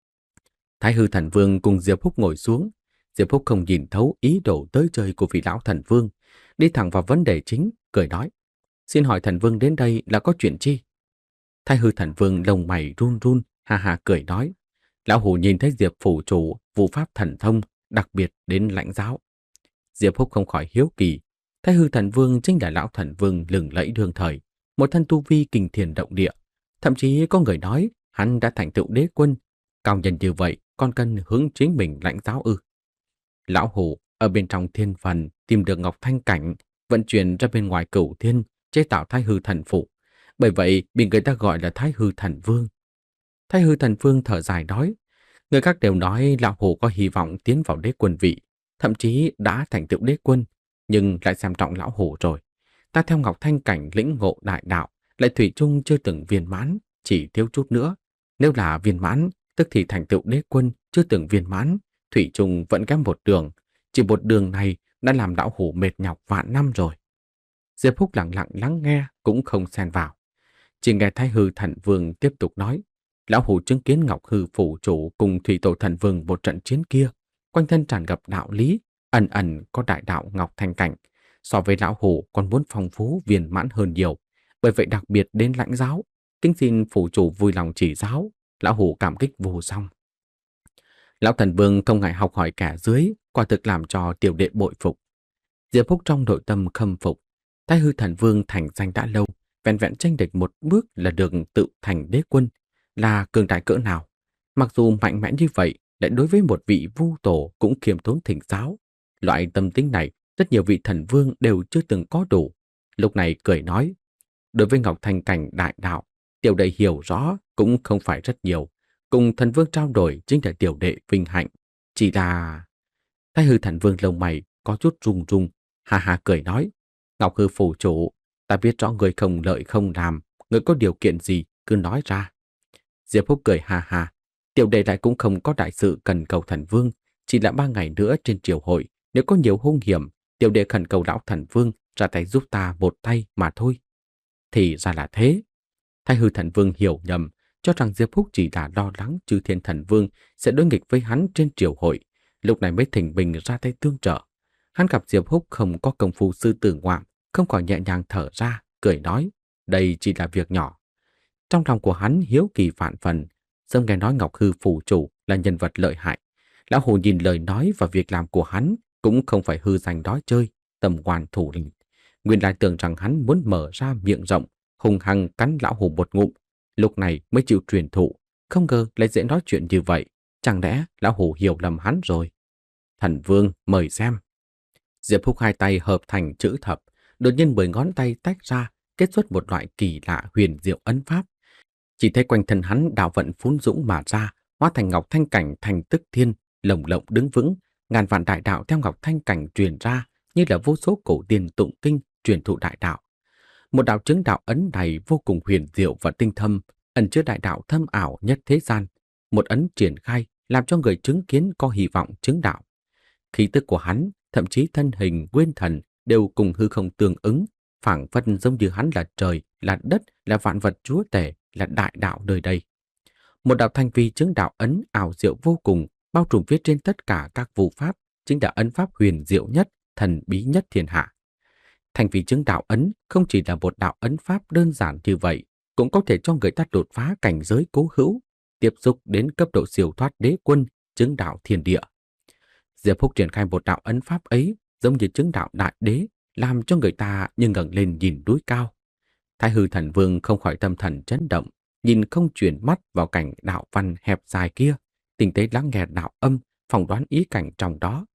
Speaker 1: Thái Hư Thần Vương cùng Diệp Húc ngồi xuống. Diệp Húc không nhìn thấu ý đồ tới chơi của vị lão Thần Vương, đi thẳng vào vấn đề chính, cười nói: Xin hỏi Thần Vương đến đây là có chuyện chi? Thái Hư Thần Vương lông mày run run, ha ha cười nói: Lão hủ nhìn thấy Diệp phủ chủ vụ pháp thần thông, đặc biệt đến lãnh giáo. Diệp Húc không khỏi hiếu kỳ. Thái Hư Thần Vương chính là lão thần vương lừng lẫy đương thời, một thân tu vi kinh thiền động địa. Thậm chí có người nói hắn đã thành tựu đế quân. Cao nhân như vậy còn cần hướng chính mình lãnh giáo ư? Lão hủ ở bên trong thiên phần tìm được Ngọc Thanh Cảnh, vận chuyển ra bên ngoài Cửu Thiên, chế tạo Thái Hư Thần Phụ. Bởi vậy bị người ta gọi là Thái Hư Thần Vương. Thái Hư Thần Vương thở dài nói: Người khác đều nói lão hủ có hy vọng tiến vào đế quân vị, thậm chí đã thành tựu đế quân, nhưng lại xem trọng lão hủ rồi. Ta theo Ngọc Thanh Cảnh lĩnh ngộ đại đạo, lại thủy chung chưa từng viên mãn, chỉ thiếu chút nữa. Nếu là viên mãn, tức thì thành tựu đế quân chưa từng viên mãn, thủy chung vẫn kém một đường. Chỉ một đường này đã làm lão hủ mệt nhọc vạn năm rồi. Diệp Húc lặng lặng lắng nghe, cũng không xen vào. Chỉ nghe Thái Hư Thần Vương tiếp tục nói: Lão hủ chứng kiến Ngọc Hư phủ chủ cùng Thủy Tổ Thần Vương một trận chiến kia, quanh thân tràn ngập đạo lý, ẩn ẩn có đại đạo Ngọc Thanh Cảnh, so với lão hủ còn muốn phong phú viên mãn hơn nhiều, bởi vậy đặc biệt đến lãnh giáo, kính xin phủ chủ vui lòng chỉ giáo, lão hủ cảm kích vô song. Lão Thần Vương không ngại học hỏi kẻ dưới, quả thực làm cho tiểu đệ bội phục. Diệp Húc trong nội tâm khâm phục. Thái Hư Thần Vương thành danh đã lâu, vẹn vẹn tranh địch một bước là được tự thành đế quân, là cường đại cỡ nào. Mặc dù mạnh mẽ như vậy, lại đối với một vị vu tổ cũng khiêm tốn thỉnh giáo. Loại tâm tính này, rất nhiều vị thần vương đều chưa từng có đủ. Lúc này cười nói: Đối với Ngọc Thanh Cảnh đại đạo, tiểu đệ hiểu rõ cũng không phải rất nhiều. Cùng thần vương trao đổi chính là tiểu đệ vinh hạnh. Chỉ là... Thái Hư Thần Vương lông mày có chút rung rung, ha ha cười nói: Ngọc Hư phủ chủ, ta biết rõ người không lợi không làm, người có điều kiện gì cứ nói ra. Diệp Húc cười ha ha: Tiểu đệ lại cũng không có đại sự cần cầu thần vương, chỉ là ba ngày nữa trên triều hội, nếu có nhiều hung hiểm, tiểu đệ khẩn cầu lão thần vương ra tay giúp ta một tay mà thôi. Thì ra là thế. Thái Hư Thần Vương hiểu nhầm, cho rằng Diệp Húc chỉ là lo lắng Chư Thiên Thần Vương sẽ đối nghịch với hắn trên triều hội, lúc này mới thỉnh bình ra tay tương trợ. Hắn gặp Diệp Húc không có công phu sư tử ngoạm, không khỏi nhẹ nhàng thở ra, cười nói: Đây chỉ là việc nhỏ. Trong lòng của hắn hiếu kỳ vạn phần, sớm nghe nói Ngọc Hư phủ chủ là nhân vật lợi hại. Lão Hồ nhìn lời nói và việc làm của hắn cũng không phải hư danh đói chơi, tầm ngoan thủ lĩnh. Nguyên lại tưởng rằng hắn muốn mở ra miệng rộng, hung hăng cắn lão Hồ một ngụm, lúc này mới chịu truyền thụ. Không ngờ lại dễ nói chuyện như vậy, chẳng lẽ lão Hồ hiểu lầm hắn rồi? Thần Vương mời xem. Diệp Húc hai tay hợp thành chữ thập, đột nhiên mười ngón tay tách ra, kết xuất một loại kỳ lạ huyền diệu ấn pháp. Chỉ thấy quanh thân hắn đạo vận phun dũng mà ra, hóa thành Ngọc Thanh Cảnh thành tức thiên, lồng lộng đứng vững, ngàn vạn đại đạo theo Ngọc Thanh Cảnh truyền ra, như là vô số cổ tiên tụng kinh truyền thụ đại đạo. Một đạo chứng đạo ấn này vô cùng huyền diệu và tinh thâm, ẩn chứa đại đạo thâm ảo nhất thế gian. Một ấn triển khai làm cho người chứng kiến có hy vọng chứng đạo. Khí tức của hắn thậm chí thân hình, nguyên thần đều cùng hư không tương ứng, phảng phất giống như hắn là trời, là đất, là vạn vật chúa tể, là đại đạo nơi đây. Một đạo thanh vi chứng đạo ấn ảo diệu vô cùng, bao trùm phía trên tất cả các vụ pháp, chính là ấn pháp huyền diệu nhất, thần bí nhất thiên hạ. Thanh vi chứng đạo ấn không chỉ là một đạo ấn pháp đơn giản như vậy, cũng có thể cho người ta đột phá cảnh giới cố hữu, tiếp xúc đến cấp độ siêu thoát đế quân, chứng đạo thiên địa. Diệp Phúc triển khai một đạo ấn pháp ấy, giống như chứng đạo đại đế, làm cho người ta như ngẩng lên nhìn núi cao. Thái Hư Thần Vương không khỏi tâm thần chấn động, nhìn không chuyển mắt vào cảnh đạo văn hẹp dài kia, tinh tế lắng nghe đạo âm, phỏng đoán ý cảnh trong đó.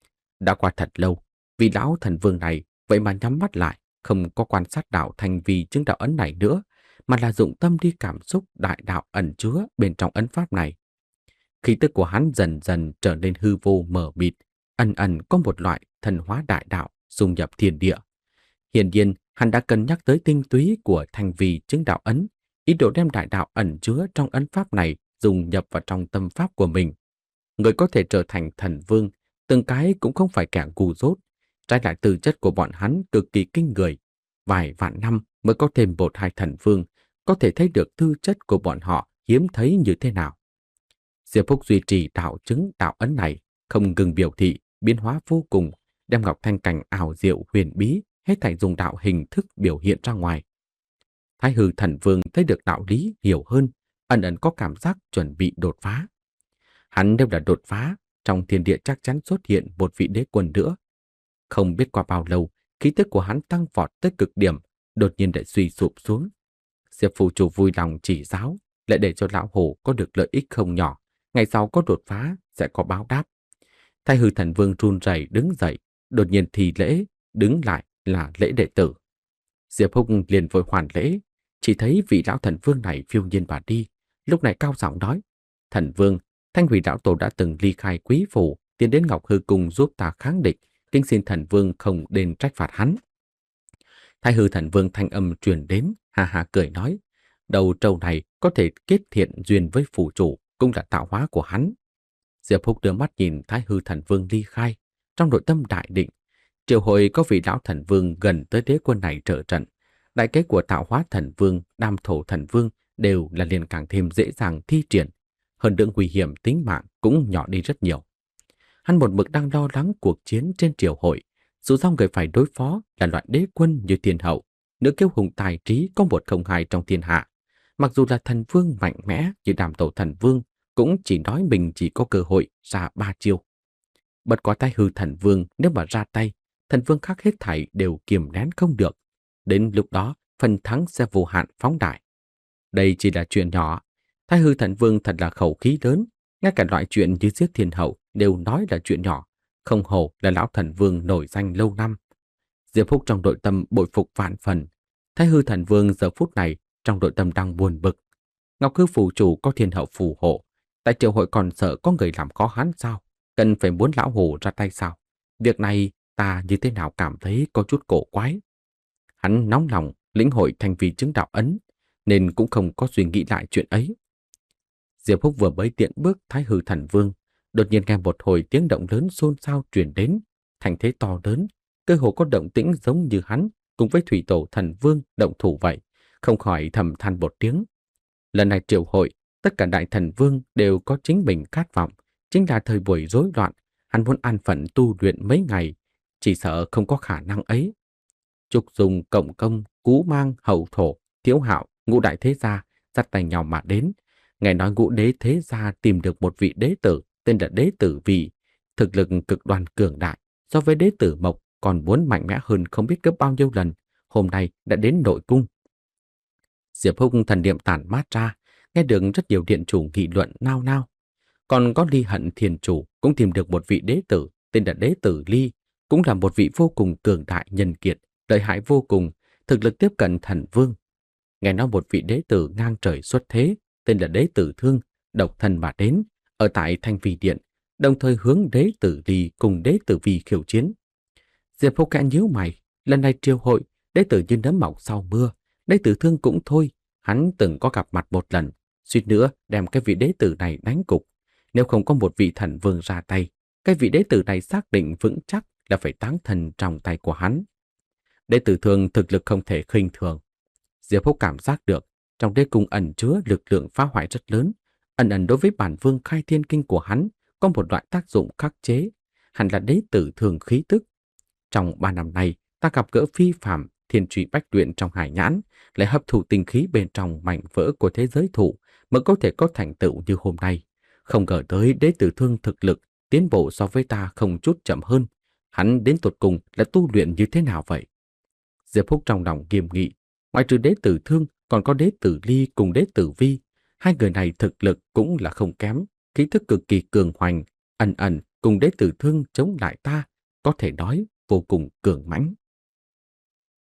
Speaker 1: Đã qua thật lâu, vị lão thần vương này vậy mà nhắm mắt lại, không có quan sát đạo thành vì chứng đạo ấn này nữa, mà là dụng tâm đi cảm xúc đại đạo ẩn chứa bên trong ấn pháp này. Khí tức của hắn dần dần trở nên hư vô mờ mịt, ẩn ẩn có một loại thần hóa đại đạo dung nhập thiên địa. Hiển nhiên, hắn đã cân nhắc tới tinh túy của thành vì chứng đạo ấn, ý đồ đem đại đạo ẩn chứa trong ấn pháp này dùng nhập vào trong tâm pháp của mình. Người có thể trở thành thần vương, từng cái cũng không phải kẻ ngu dốt, trái lại tư chất của bọn hắn cực kỳ kinh người. Vài vạn năm mới có thêm một hai thần vương, có thể thấy được tư chất của bọn họ hiếm thấy như thế nào. Diệp Phúc duy trì đạo chứng đạo ấn này, không ngừng biểu thị, biến hóa vô cùng, đem ngọc thanh cảnh ảo diệu huyền bí hết thảy dùng đạo hình thức biểu hiện ra ngoài. Thái Hư Thần Vương thấy được đạo lý hiểu hơn, ẩn ẩn có cảm giác chuẩn bị đột phá. Hắn nếu là đột phá, trong thiên địa chắc chắn xuất hiện một vị đế quân nữa. Không biết qua bao lâu, khí tức của hắn tăng vọt tới cực điểm, đột nhiên lại suy sụp xuống. Diệp Phù Chủ vui lòng chỉ giáo, lại để cho lão hồ có được lợi ích không nhỏ, ngày sau có đột phá sẽ có báo đáp. Thái Hư Thần Vương run rẩy đứng dậy, đột nhiên thì lễ, đứng lại là lễ đệ tử. Diệp Phúc liền vội hoàn lễ, chỉ thấy vị lão thần vương này phiêu nhiên mà đi, lúc này cao giọng nói: "Thần vương, Thanh Hủy lão tổ đã từng ly khai quý phủ, tiến đến Ngọc Hư Cung giúp ta kháng địch, kính xin thần vương không nên trách phạt hắn." Thái Hư Thần Vương thanh âm truyền đến, ha ha cười nói: "Đầu trâu này có thể kết thiện duyên với phủ chủ, cũng là tạo hóa của hắn." Diệp Phúc đưa mắt nhìn Thái Hư Thần Vương ly khai, trong nội tâm đại định. Triều hội có vị lão thần vương gần tới đế quân này trợ trận, đại kế của tạo hóa thần vương, đam thổ thần vương đều là liền càng thêm dễ dàng thi triển, hơn nữa nguy hiểm tính mạng cũng nhỏ đi rất nhiều. Hắn một mực đang lo lắng cuộc chiến trên triều hội, dù sao người phải đối phó là loại đế quân như thiên hậu, nữ kiêu hùng tài trí có một không hai trong thiên hạ. Mặc dù là thần vương mạnh mẽ như đàm tổ thần vương, cũng chỉ nói mình chỉ có cơ hội ra ba chiêu. Bất quá Thái Hư Thần Vương nếu mà ra tay, thần vương khác hết thảy đều kiềm nén không được. Đến lúc đó, phần thắng sẽ vô hạn phóng đại. Đây chỉ là chuyện nhỏ. Thái Hư Thần Vương thật là khẩu khí lớn, ngay cả loại chuyện như giết thiên hậu đều nói là chuyện nhỏ, không hổ là lão thần vương nổi danh lâu năm. Diệp Phúc trong nội tâm bội phục vạn phần. Thái Hư Thần Vương giờ phút này trong nội tâm đang buồn bực. Ngọc Hư phủ chủ có thiên hậu phù hộ, tại triều hội còn sợ có người làm khó hắn sao? Cần phải muốn lão hồ ra tay sao? Việc này ta như thế nào cảm thấy có chút cổ quái. Hắn nóng lòng lĩnh hội thành vì chứng đạo ấn, nên cũng không có suy nghĩ lại chuyện ấy. Diệp Phúc vừa mới tiện bước Thái Hư Thần Vương, đột nhiên nghe một hồi tiếng động lớn xôn xao truyền đến, thành thế to lớn, cơ hồ có động tĩnh giống như hắn cùng với Thủy Tổ Thần Vương động thủ vậy, không khỏi thầm than một tiếng. Lần này triều hội, tất cả đại thần vương đều có chính mình khát vọng, chính là thời buổi rối loạn, hắn muốn an phận tu luyện mấy ngày, chỉ sợ không có khả năng ấy. Trục Dùng, Cộng Công, Cú Mang, Hậu Thổ, Thiếu Hạo, ngũ đại thế gia dắt tay nhau mà đến. Nghe nói ngũ đế thế gia tìm được một vị đế tử tên là Đế Tử Vì, thực lực cực đoan cường đại, so với Đế Tử Mộc còn muốn mạnh mẽ hơn không biết gấp bao nhiêu lần, hôm nay đã đến nội cung. Diệp Phúc thần niệm tản mát ra, nghe được rất nhiều điện chủ nghị luận nao nao. Còn có Ly Hận Thiền chủ cũng tìm được một vị đế tử tên là Đế Tử Ly, cũng là một vị vô cùng cường đại nhân kiệt, lợi hại vô cùng, thực lực tiếp cận thần vương. Nghe nói một vị đế tử ngang trời xuất thế tên là Đế Tử Thương, độc thân mà đến, ở tại Thanh Vi Điện, đồng thời hướng Đế Tử Ly cùng Đế Tử Vi khiêu chiến. Diệp Phúc khẽ nhíu mày, lần này triều hội, đế tử như nấm mọc sau mưa, Đế Tử Thương cũng thôi, hắn từng có gặp mặt một lần, suýt nữa đem cái vị đế tử này đánh cục. Nếu không có một vị thần vương ra tay, cái vị đế tử này xác định vững chắc là phải táng thân trong tay của hắn. Đế tử thương thực lực không thể khinh thường. Diệp Húc cảm giác được trong đế cung ẩn chứa lực lượng phá hoại rất lớn, ẩn ẩn đối với bản vương khai thiên kinh của hắn có một loại tác dụng khắc chế, hẳn là đế tử thương khí tức. Trong ba năm nay, ta gặp gỡ phi phàm, thiên trụy bách luyện trong hải nhãn, lại hấp thụ tinh khí bên trong mảnh vỡ của thế giới thụ, mới có thể có thành tựu như hôm nay. Không ngờ tới đế tử thương thực lực tiến bộ so với ta không chút chậm hơn. Hắn đến tột cùng là tu luyện như thế nào vậy? Diệp Húc trong lòng nghiêm nghị, ngoại trừ đế tử thương còn có đế tử ly cùng đế tử vi. Hai người này thực lực cũng là không kém, khí thức cực kỳ cường hoành, ẩn ẩn cùng đế tử thương chống lại ta, có thể nói vô cùng cường mãnh.